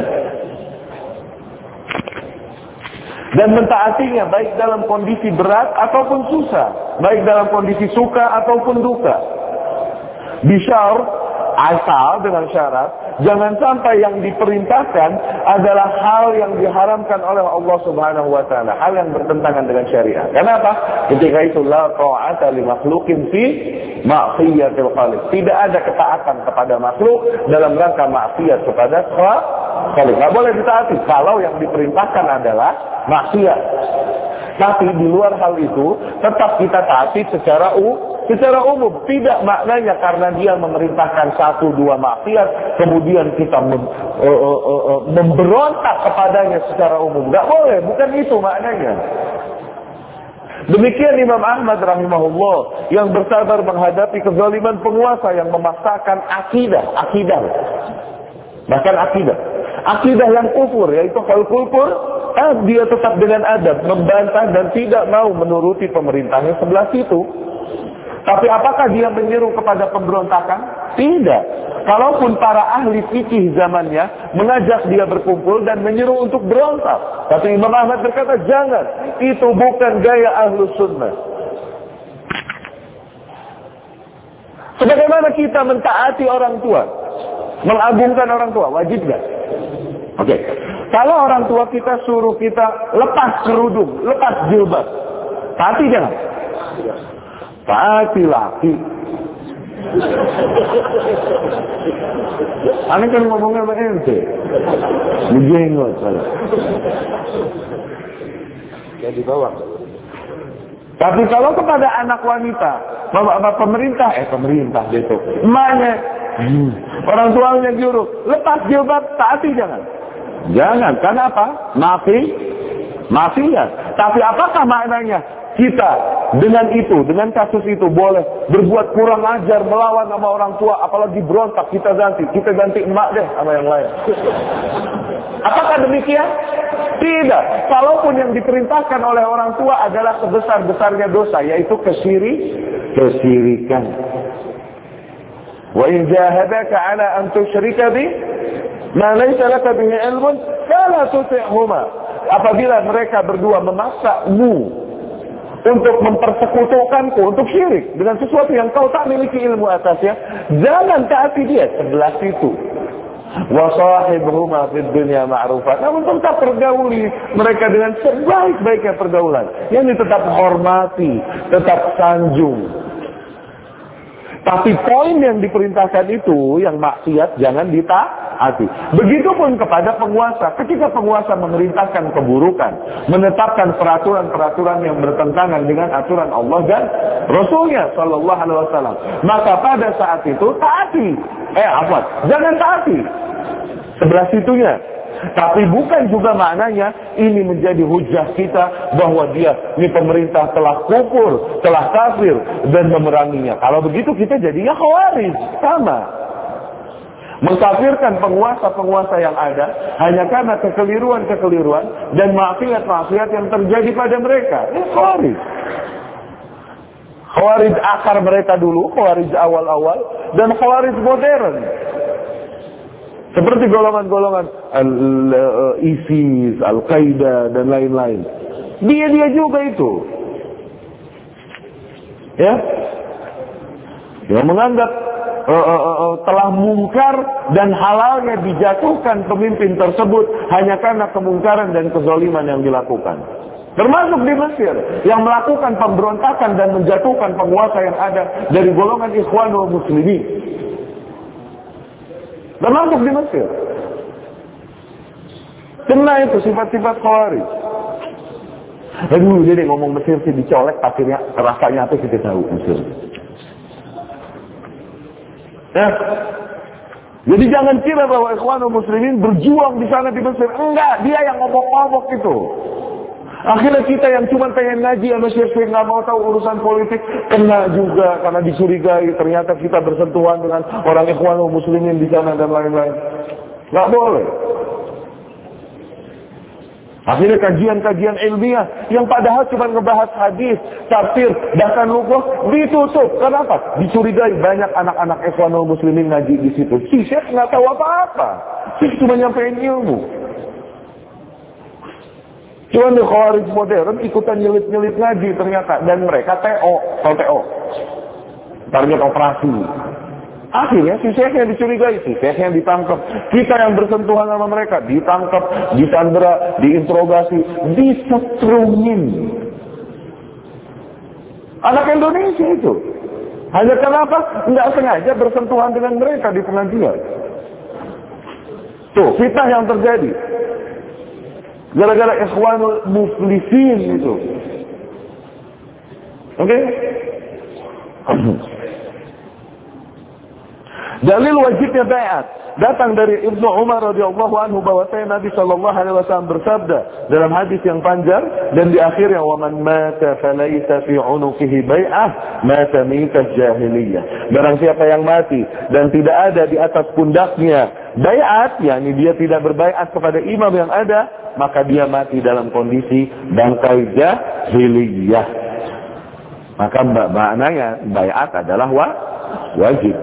Dan mentaatinya baik dalam kondisi berat ataupun susah, baik dalam kondisi suka ataupun duka. Bisyar, asal dengan syarat jangan sampai yang diperintahkan adalah hal yang diharamkan oleh Allah Subhanahu wa taala, hal yang bertentangan dengan syariat. Kenapa? Ketika itu la ta'ata li makhluqin fi ma'siyatil khaliq. Tidak ada ketaatan kepada makhluk dalam rangka maksiat kepada khaliq. Enggak boleh ditaati kalau yang diperintahkan adalah maksiat. Tapi di luar hal itu tetap kita taati secara u Secara umum, tidak maknanya karena dia memerintahkan satu dua maksiat, kemudian kita mem, uh, uh, uh, uh, memberontak kepadanya secara umum. Nggak boleh, bukan itu maknanya. Demikian Imam Ahmad rahimahullah yang bersabar menghadapi kezaliman penguasa yang memaksakan akidah, akidah. Bahkan akidah. Akidah yang kufur, yaitu hal kufur, eh, dia tetap dengan adab, membantah dan tidak mau menuruti pemerintahnya sebelah situ. Tapi apakah dia menyeru kepada pemberontakan? Tidak. Kalaupun para ahli fikih zamannya mengajak dia berkumpul dan menyeru untuk berontak. Tapi Imam Ahmad berkata, jangan. Itu bukan gaya Ahlus Sunnah. Sebagaimana kita mentaati orang tua, mengagungkan orang tua, wajib gak? Oke. Okay. Kalau orang tua kita suruh kita lepas kerudung, lepas jilbab, taati jangan? Taati laki. Aneh kan ngomongnya sama ente. Menjenggot salah. Ya di bawah. Tapi kalau kepada anak wanita, bapak-bapak pemerintah, eh pemerintah gitu, emaknya, hmm, orang tuanya juru, lepas jilbab, taati jangan. Jangan, karena apa? Mafi, mafiat. Tapi apakah maknanya? Kita dengan itu, dengan kasus itu boleh berbuat kurang ajar, melawan sama orang tua, apalagi berontak, kita ganti, kita ganti emak deh sama yang lain. Apakah demikian? Tidak. Kalaupun yang diperintahkan oleh orang tua adalah sebesar-besarnya dosa, yaitu kesiri, kesirikan. Wa in jahadaka ala an tusyrika bi ma laysa laka bihi ilmun fala tuti'huma. Apabila mereka berdua memaksamu untuk mempersekutukanku, untuk syirik dengan sesuatu yang kau tak miliki ilmu atasnya, jangan taati dia sebelah situ. Wa sahibhuma fid dunya ma'rufan. Namun tetap pergauli mereka dengan sebaik-baiknya pergaulan. Yang tetap hormati, tetap sanjung. Tapi poin yang diperintahkan itu, yang maksiat jangan ditaati. Begitupun kepada penguasa. Ketika penguasa memerintahkan keburukan, menetapkan peraturan-peraturan yang bertentangan dengan aturan Allah dan Rasulnya Sallallahu Alaihi Wasallam, maka pada saat itu taati. Eh apa? Jangan taati. Sebelah situnya. Tapi bukan juga maknanya ini menjadi hujah kita bahwa dia, ini pemerintah telah kufur, telah kafir dan memeranginya. Kalau begitu kita jadinya khawarij, sama. Mengkafirkan penguasa-penguasa yang ada hanya karena kekeliruan-kekeliruan dan maksiat-maksiat yang terjadi pada mereka. Ini khawarij. Khawarij akar mereka dulu, khawarij awal-awal, dan khawarij modern. Seperti golongan-golongan ISIS, Al-Qaeda, dan lain-lain. Dia-dia juga itu. Ya. Yang menganggap uh, uh, uh, telah mungkar dan halalnya dijatuhkan pemimpin tersebut hanya karena kemungkaran dan kezaliman yang dilakukan. Termasuk di Mesir, yang melakukan pemberontakan dan menjatuhkan penguasa yang ada dari golongan Ikhwanul Muslimin. Termasuk di Mesir. Kena itu sifat-sifat khawarij. Aduh, jadi ngomong Mesir sih dicolek, akhirnya rasanya apa kita tahu Mesir. Ya. Jadi jangan kira bahwa Ikhwanul Muslimin berjuang di sana di Mesir. Enggak, dia yang ngomong-ngomong itu. Akhirnya kita yang cuma pengen ngaji sama Syekh nggak mau tahu urusan politik, kena juga karena dicurigai ternyata kita bersentuhan dengan orang Ikhwanul Muslimin di sana dan lain-lain. Nggak boleh. Akhirnya kajian-kajian ilmiah yang padahal cuma ngebahas hadis, tafsir, bahkan lughah ditutup. Kenapa? Dicurigai banyak anak-anak Ikhwanul Muslimin ngaji di situ. Si Syekh nggak tahu apa-apa. Syekh cuma nyampein ilmu. Cuma di khawarij modern ikutan nyelit-nyelit ngaji ternyata. Dan mereka T O, T O, target operasi. Akhirnya si Syekh yang dicurigai, si Syekh yang ditangkap. Kita yang bersentuhan sama mereka ditangkap, disandera, diinterogasi, disetrungin. Anak Indonesia itu. Hanya kenapa? Nggak sengaja bersentuhan dengan mereka di pengajian. Tuh, fitnah yang terjadi. Gara-gara Ikhwanul Muflisin itu. Oke? Okay? Dalil wajibnya bai'at datang dari Ibnu Umar radhiyallahu anhu bahwasanya Nabi sallallahu alaihi wasallam bersabda dalam hadis yang panjang dan di akhirnya wa man mata falaysa fi unuqihi bai'ah mata mitat jahiliyah. Barang siapa yang mati dan tidak ada di atas pundaknya bai'at, yakni dia tidak berbai'at kepada imam yang ada, maka dia mati dalam kondisi bangkai jahiliyah. Maka maknanya bai'at adalah wa, wajib.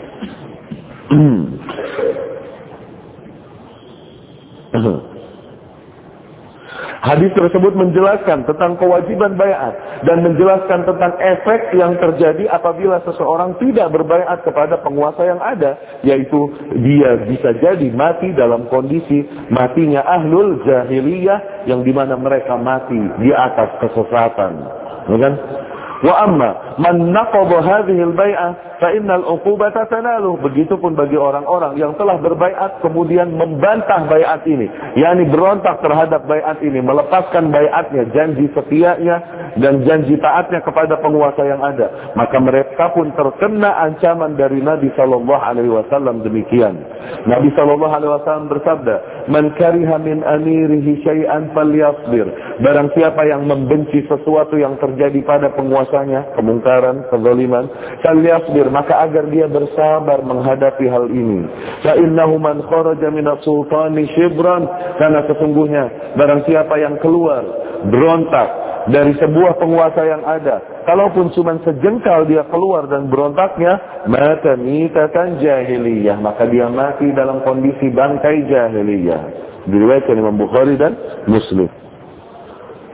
Hadis tersebut menjelaskan tentang kewajiban bai'at dan menjelaskan tentang efek yang terjadi apabila seseorang tidak berbai'at kepada penguasa yang ada, yaitu dia bisa jadi mati dalam kondisi matinya ahlul jahiliyah yang dimana mereka mati di atas kesesatan, ya kan? Wa amma man naqadha hadhihi al-bai'ah fa innal 'uqubata tanaluh. Begitupun bagi orang-orang yang telah berbaiat kemudian membantah baiat ini, yakni berontak terhadap baiat ini, melepaskan baiatnya, janji setianya dan janji taatnya kepada penguasa yang ada, maka mereka pun terkena ancaman dari Nabi sallallahu alaihi wasallam demikian. Nabi sallallahu alaihi wasallam bersabda, "Man kariha min amirihi syai'an falyasbir." Barang siapa yang membenci sesuatu yang terjadi pada penguasanya, kemungkaran, kezaliman, falyasbir, maka agar dia bersabar menghadapi hal ini. Fa innahu man kharaja min as-sultani shibran, karena sesungguhnya barang siapa yang keluar berontak dari sebuah penguasa yang ada, kalaupun cuma sejengkal dia keluar dan berontaknya, mata mitatan jahiliyah, maka dia mati dalam kondisi bangkai jahiliyah. Diriwayatkan Imam Bukhari dan Muslim.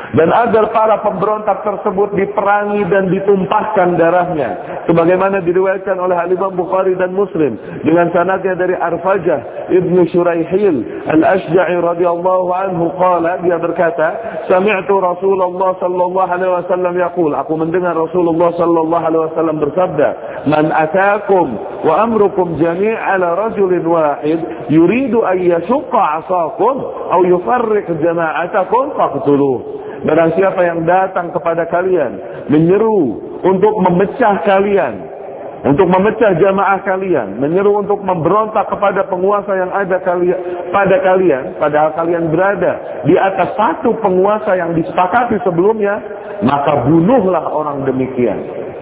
dan agar para pemberontak tersebut diperangi dan ditumpahkan darahnya, sebagaimana diriwayatkan oleh Imam Bukhari dan Muslim dengan sanadnya dari Arfajah ibnu Shuraihil al-Ashja'i radhiyallahu anhu qala, dia berkata, sami'tu Rasulullah sallallahu alaihi wasallam yaqul, aku mendengar Rasulullah sallallahu alaihi wasallam bersabda, man atakum wa amrukum jami' ala rajulin wahid yuridu an yashqa 'asakum aw yufarriq jama'atakum faqtuluh. Barang siapa yang datang kepada kalian menyeru untuk memecah kalian, untuk memecah jamaah kalian, menyeru untuk memberontak kepada penguasa yang ada kalian, pada kalian, padahal kalian berada di atas satu penguasa yang disepakati sebelumnya, maka bunuhlah orang demikian.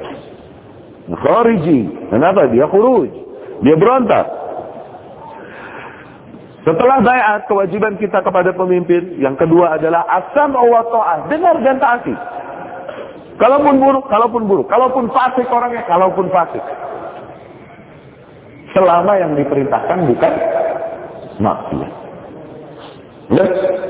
Khariji, kenapa? Dia khuruj, dia berontak. Setelah baiat, kewajiban kita kepada pemimpin yang kedua adalah as-sam'u wa ta'ah, dengar dan taati. Kalaupun buruk, kalaupun buruk, kalaupun fasik orangnya, kalaupun fasik. Selama yang diperintahkan bukan maksiat. Ya.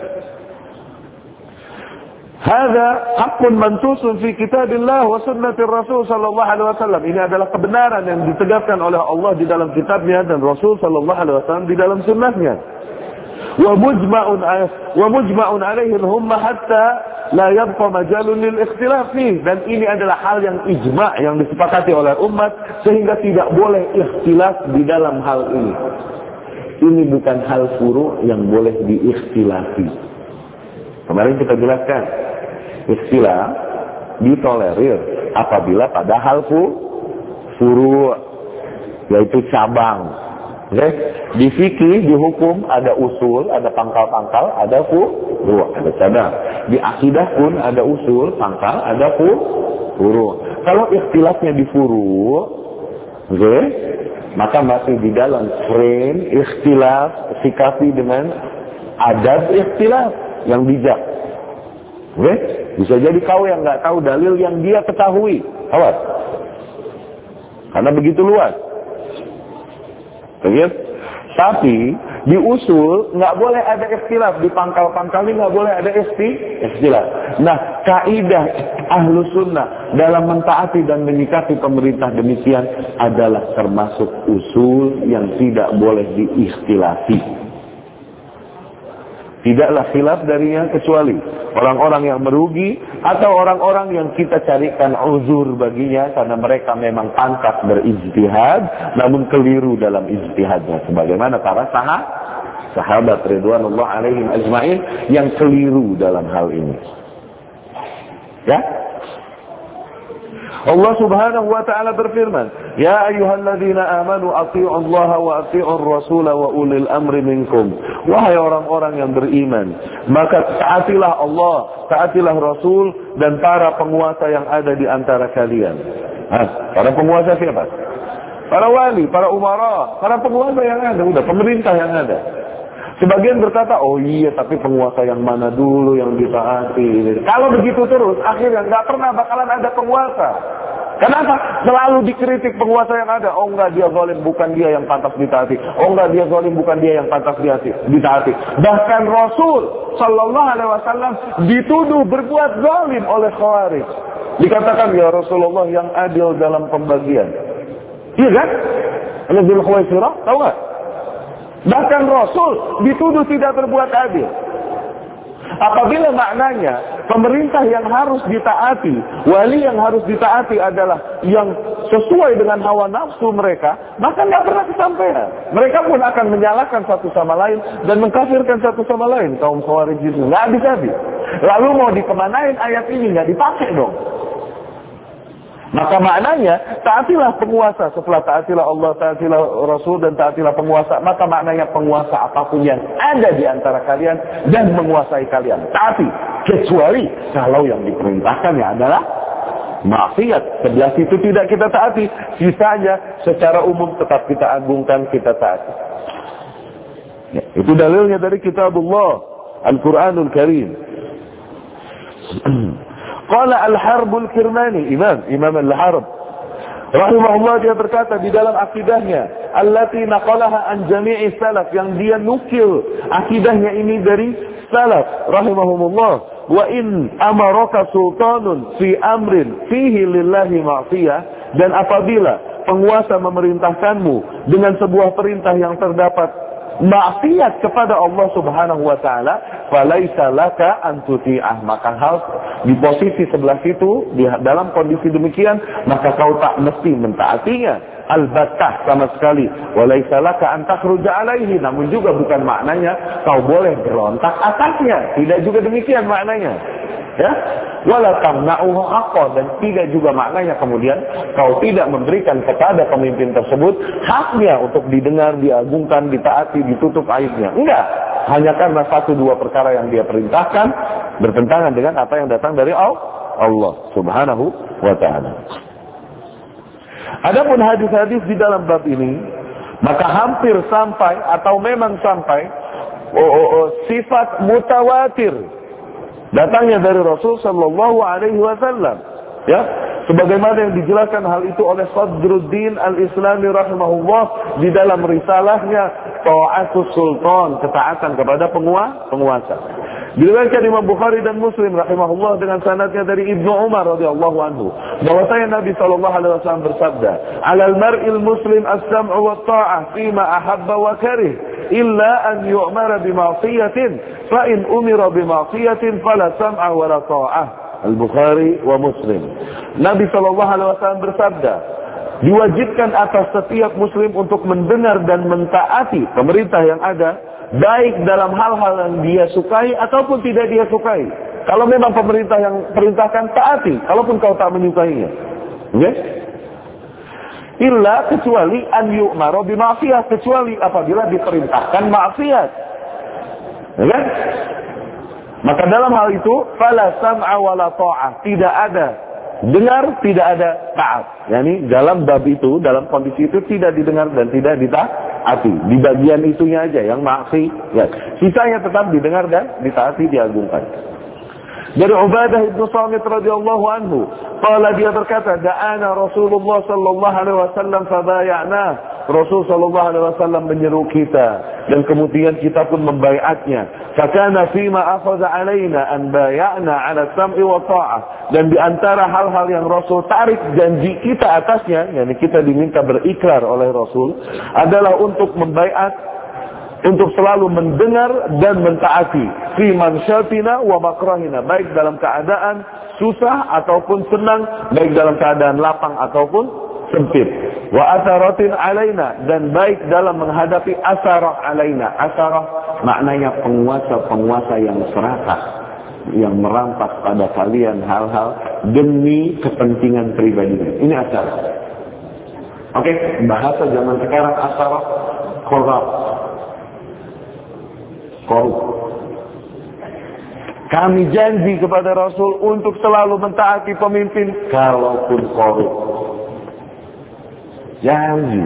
Hadza haqqun mansusun fi kitabillah wa sunnatir Rasul sallallahu alaihi wasallam. Ini adalah kebenaran yang ditegaskan oleh Allah di dalam kitabnya dan Rasul sallallahu alaihi wasallam di dalam sunnahnya. Wa mujma'un wa mujma'un alaihi al-umma hatta la yabqa majalun lil ikhtilaf fihi. Dan ini adalah hal yang ijma' yang disepakati oleh umat sehingga tidak boleh ikhtilaf di dalam hal ini. Ini bukan hal furu' yang boleh diikhtilafi. Kemarin kita jelaskan, ikhtilaf ditolerir apabila pada hal furu', yaitu cabang. Okay? Di fikih, di hukum ada usul, ada pangkal-pangkal, ada furu', ada cabang. Di akidah pun ada usul, pangkal, ada furu'. Kalau ikhtilafnya di furu', okay, maka masih di dalam frame ikhtilaf, sikapi dengan adab ikhtilaf yang bijak. Oke? Bisa jadi kau yang nggak tahu dalil yang dia ketahui. Awas. Karena begitu luas. Oke? Tapi di usul nggak boleh ada ikhtilaf, di pangkal-pangkal ini nggak boleh ada ikhtilaf. Nah, kaidah ahlu sunnah dalam mentaati dan menyikapi pemerintah demikian adalah termasuk usul yang tidak boleh diikhtilafi. Tidaklah khilaf darinya kecuali orang-orang yang merugi atau orang-orang yang kita carikan uzur baginya karena mereka memang pantas berijtihad namun keliru dalam ijtihadnya, sebagaimana para sahabat sahabat ridwanullah alaihim ajma'in yang keliru dalam hal ini. Ya? Allah Subhanahu wa taala berfirman, "Ya ayyuhalladzina amanu athi'ullaha wa athi'ur rasula wa ulil amri minkum." Wahai orang-orang yang beriman, maka taatilah Allah, taatilah Rasul dan para penguasa yang ada di antara kalian. Hah, para penguasa siapa? Para wali, para umara, para penguasa yang ada, udah pemerintah yang ada. Sebagian berkata, oh iya tapi penguasa yang mana dulu yang ditaati. Kalau begitu terus, akhirnya nggak pernah bakalan ada penguasa. Kenapa? Selalu dikritik penguasa yang ada. Oh enggak, dia zalim, bukan dia yang pantas ditaati. Oh enggak, dia zalim, bukan dia yang pantas ditaati. Bahkan Rasul Sallallahu Alaihi Wasallam dituduh berbuat zalim oleh Khawarij. Dikatakan, ya Rasulullah yang adil dalam pembagian. Iya kan? Al-Zul Khawaisirah, tahu nggak? Bahkan Rasul dituduh tidak berbuat adil. Apabila maknanya pemerintah yang harus ditaati, wali yang harus ditaati adalah yang sesuai dengan hawa nafsu mereka, maka nggak pernah kesampaian. Mereka pun akan menyalahkan satu sama lain dan mengkafirkan satu sama lain. Kaum Khawarij itu nggak habis-habis. Lalu mau dikemanain ayat ini, nggak dipakai dong. Maka maknanya taatilah penguasa. Setelah taatilah Allah, taatilah Rasul dan taatilah penguasa, maka maknanya penguasa apapun yang ada di antara kalian dan menguasai kalian, taati, kecuali kalau yang diperintahkannya adalah maksiat. Sebelah situ tidak kita taati, sisanya secara umum tetap kita agungkan, kita taati. Ya, itu dalilnya dari kitabullah Al-Quranul Karim. Qala Al-Harbul Kirmani, Imam Imam Al-Harb rahimahullah, dia berkata di dalam akidahnya, allati naqalaha an jami'i salaf, yang dia nukil akidahnya ini dari salaf rahimahumullah. wa in amaraka sultanun fi amrin fihi lillahi ma'siyah, dan apabila penguasa memerintahkanmu dengan sebuah perintah yang terdapat maksiat kepada Allah Subhanahu wa taala, falaisa laka an tuti'ah, maka hal di posisi sebelah situ, di dalam kondisi demikian, maka kau tak mesti mentaatinya albattah sama sekali. Walaisa laka an takhruja alaihi, namun juga bukan maknanya kau boleh berontak atasnya, tidak juga demikian maknanya, ya. Wala tamna'uhu haqqa, dan tidak juga maknanya kemudian kau tidak memberikan kepada pemimpin tersebut haknya untuk didengar, diagungkan, ditaati, ditutup aibnya. Enggak, hanya karena satu dua perkara yang dia perintahkan bertentangan dengan apa yang datang dari Allah Subhanahu wa ta'ala. Adapun hadis-hadis di dalam bab ini, maka hampir sampai atau memang sampai oh, oh, oh, sifat mutawatir datangnya dari Rasul Sallallahu Alaihi Wasallam, ya, sebagaimana yang dijelaskan hal itu oleh Sadruddin Al-Islami rahimahullah di dalam risalahnya Ta'atus Sultan, ketaatan kepada penguasa. Diriwayatkan Imam Bukhari dan Muslim rahimahullah dengan sanadnya dari Ibnu Umar radhiyallahu anhu, bahwasanya Nabi sallallahu alaihi wasallam bersabda, "Alal mar'il muslim as-sam'u wa ta'ah fima ahabba wa karih, illa an yu'mara bi ma'siyatin, fa in umira bi ma'siyatin fala sam'a wa la ta'ah." Al-Bukhari wa Muslim. Nabi sallallahu alaihi wasallam bersabda, diwajibkan atas setiap muslim untuk mendengar dan mentaati pemerintah yang ada, baik dalam hal-hal yang dia sukai ataupun tidak dia sukai. Kalau memang pemerintah yang perintahkan, taati, kalaupun kau tak menyukainya. Okay? Illa, kecuali an yu'maru bi ma'siyah, kecuali apabila diperintahkan maksiat. Okay? Maka dalam hal itu fala sam'a wala ta'ah, tidak ada dengar, tidak ada taat. Yani dalam bab itu, dalam kondisi itu tidak didengar dan tidak ditaati. Di bagian itunya aja yang maksiat, ya. Sisanya tetap didengar dan ditaati, diagungkan. Dari Ubadah ibnu Samit radhiyallahu anhu, qala, dia berkata, da'ana Rasulullah sallallahu alaihi wasallam fabaya'na. Rasul sallallahu alaihi wasallam menyeru kita dan kemudian kita pun membaiatnya. Fakana fima akhadha alaina an bay'ana 'ala sam'i wa ta'ah. Dan di antara hal-hal yang Rasul tarik janji kita atasnya, yakni kita diminta berikrar oleh Rasul, adalah untuk membaiat, untuk selalu mendengar dan mentaati fi mansyatina wa makrahina, baik dalam keadaan susah ataupun senang, baik dalam keadaan lapang ataupun sempit. Wa asaratin alaina, dan baik dalam menghadapi asarah alaina. Asarah maknanya penguasa-penguasa yang serakah, yang merampas pada kalian hal-hal demi kepentingan pribadinya. Ini asarah. Oke, okay? Bahasa zaman sekarang asarah korup. Korup. Kami janji kepada Rasul untuk selalu mentaati pemimpin kalaupun korup. Janji.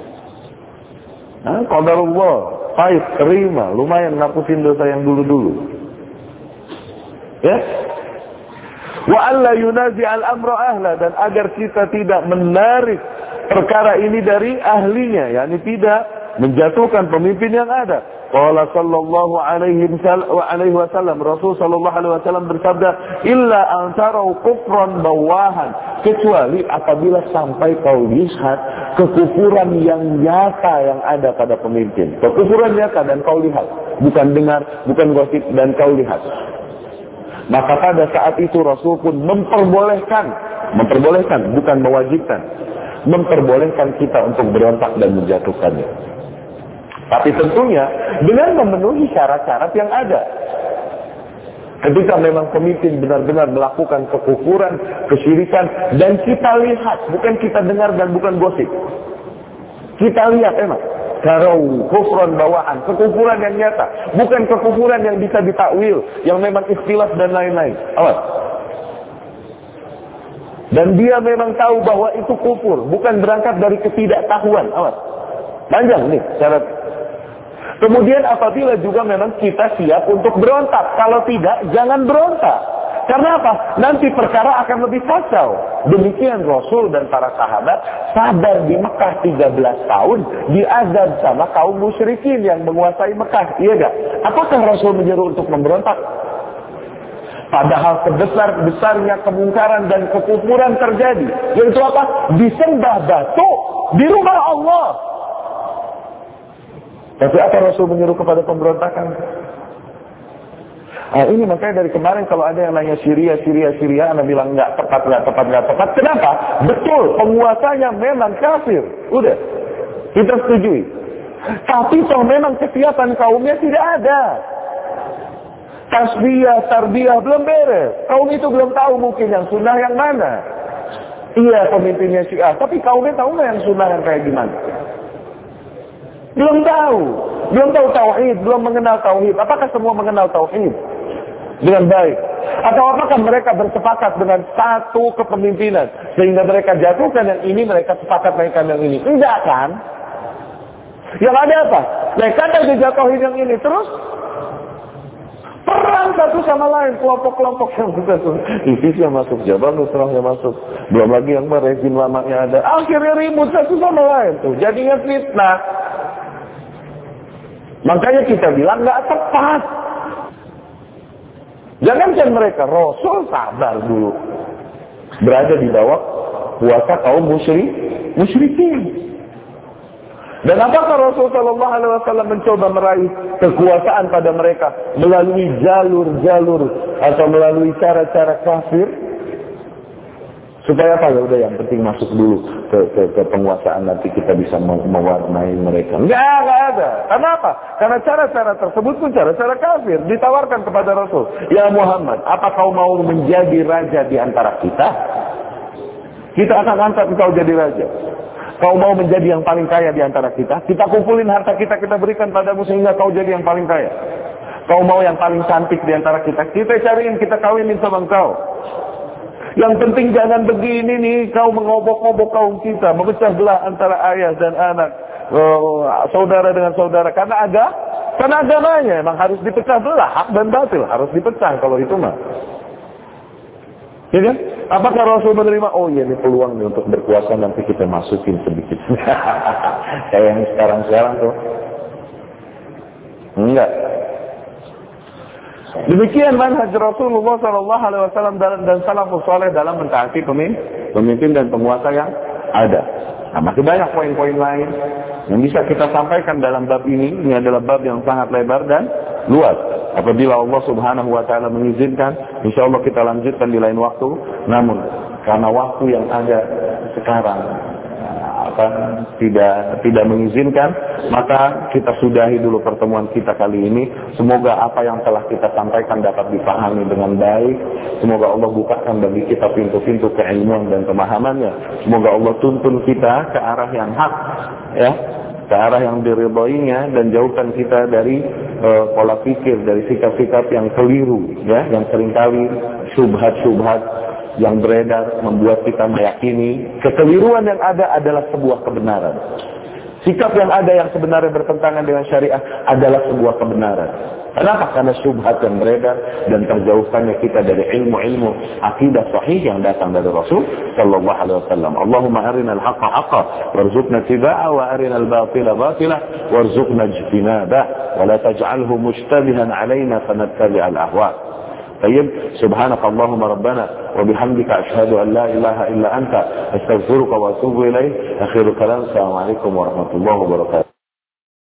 Nah, qadarullah, baik, terima, lumayan ngapusin dosa yang dulu-dulu. Ya. Wa alla yunazi al-amra ahla, dan agar kita tidak menarik perkara ini dari ahlinya, yakni tidak menjatuhkan pemimpin yang ada. Qala sallallahu alaihi wasallam, Rasul sallallahu alaihi wasallam bersabda, illa an tarau kufran bawahan, kecuali apabila sampai kau lihat kekufuran yang nyata yang ada pada pemimpin. Kekufuran nyata dan kau lihat, bukan dengar, bukan gosip, dan kau lihat. Maka pada saat itu Rasul pun memperbolehkan, memperbolehkan, bukan mewajibkan, memperbolehkan kita untuk berontak dan menjatuhkannya. Tapi tentunya dengan memenuhi syarat-syarat yang ada. Ketika memang pemimpin benar-benar melakukan kekufuran, kesyirikan, dan kita lihat, bukan kita dengar dan bukan gosip. Kita lihat emang. Karau, kufran bawaan, kekufuran yang nyata. Bukan kekufuran yang bisa ditakwil, yang memang ikhtilaf dan lain-lain. Awas. Dan dia memang tahu bahwa itu kufur, bukan berangkat dari ketidaktahuan. Awas. Panjang nih syarat. Kemudian apabila juga memang kita siap untuk berontak. Kalau tidak, jangan berontak. Karena apa? Nanti perkara akan lebih kacau. Demikian Rasul dan para sahabat sabar di Mekah tiga belas tahun, diazab sama kaum musyrikin yang menguasai Mekah. Iya gak? Apakah Rasul menyeru untuk memberontak? Padahal sebesar-besarnya kemungkaran dan kekufuran terjadi. Yaitu apa? Disembah batu di rumah Allah. Tapi apa Rasul menyuruh kepada pemberontakan? Nah, ini makanya dari kemarin kalau ada yang nanya Syria, Syria, Syria, Anda bilang nggak tepat, nggak tepat, nggak tepat. Kenapa? Betul, penguasanya memang kafir. Udah, kita setujui. Tapi toh memang kesiapan kaumnya tidak ada. Tasbiyah, tarbiyah belum beres. Kaum itu belum tahu mungkin yang sunnah yang mana. Iya, pemimpinnya Syiah, tapi kaumnya tahu nggak yang sunnah yang kayak gimana? Belum tahu. Belum tahu tauhid, belum mengenal tauhid. Apakah semua mengenal tauhid dengan baik? Atau apakah mereka bersepakat dengan satu kepemimpinan sehingga mereka jatuhkan yang ini, mereka sepakat naikkan yang ini? Tidak kan? Yang ada apa? Mereka ada dijatuhin yang ini terus perang satu sama lain, kelompok-kelompok yang begitu. ISIS yang masuk, Jabal Nusrah yang masuk, belum lagi yang rezim lamanya ada. Akhirnya ribut satu sama lain tuh, jadinya fitnah. Makanya kita bilang nggak tepat. Jangankan mereka, Rasul sabar dulu. Berada di bawah kuasa kaum musyrik, musyrikin. Dan apakah Rasul Shallallahu Alaihi Wasallam mencoba meraih kekuasaan pada mereka melalui jalur-jalur atau melalui cara-cara kafir? Supaya apa? Ya udah, yang penting masuk dulu ke, ke, ke penguasaan, nanti kita bisa mewarnai mereka. Enggak, enggak ada. Kenapa? Karena cara-cara tersebut pun cara-cara kafir. Ditawarkan kepada Rasul, ya Muhammad, apa kau mau menjadi raja di antara kita? Kita akan angkat engkau jadi raja. Kau mau menjadi yang paling kaya di antara kita? Kita kumpulin harta kita, kita berikan padamu sehingga kau jadi yang paling kaya. Kau mau yang paling cantik di antara kita? Kita cariin, kita kawinin sama engkau. Yang penting jangan begini nih, kau mengobok-obok kaum kita, memecah belah antara ayah dan anak, oh, saudara dengan saudara. Karena ada, karena agamanya memang harus dipecah belah, hak dan batil harus dipecah kalau itu mah. Ya kan? Apakah Rasul menerima? Oh iya, ini peluang nih untuk berkuasa, nanti kita masukin sedikit. Kayak yang sekarang-sekarang tuh. Enggak. Demikian manhaj Rasulullah Sallallahu Alaihi Wasallam dan salafus saleh dalam mentaati pemimpin dan penguasa yang ada. Nah, masih banyak poin-poin lain yang bisa kita sampaikan dalam bab ini. Ini adalah bab yang sangat lebar dan luas. Apabila Allah Subhanahu Wa Taala mengizinkan, insya Allah kita lanjutkan di lain waktu. Namun karena waktu yang ada sekarang apa, tidak tidak mengizinkan, maka kita sudahi dulu pertemuan kita kali ini. Semoga apa yang telah kita sampaikan dapat dipahami dengan baik. Semoga Allah bukakan bagi kita pintu-pintu keilmuan dan pemahamannya. Semoga Allah tuntun kita ke arah yang hak, ya, ke arah yang diridhoinya, dan jauhkan kita dari uh, pola pikir, dari sikap-sikap yang keliru, ya, yang seringkali syubhat-syubhat yang beredar membuat kita meyakini kekeliruan yang ada adalah sebuah kebenaran. Sikap yang ada yang sebenarnya bertentangan dengan syariah adalah sebuah kebenaran. Kenapa? Karena syubhat yang beredar dan terjauhkannya kita dari ilmu-ilmu akidah sahih yang datang dari Rasul Sallallahu Alaihi Wasallam. Allahumma arinal haqqa haqqa warzuqna tibaa wa arinal batila batila warzuqna ijtinaba wa la taj'alhu mushtabihan alaina fanattabi'al ahwa. طيب سبحانك اللهم ربنا وبحمدك أشهد أن لا إله إلا أنت أستغفرك وأتوب إليك. آخر كلام، السلام عليكم ورحمة الله وبركاته.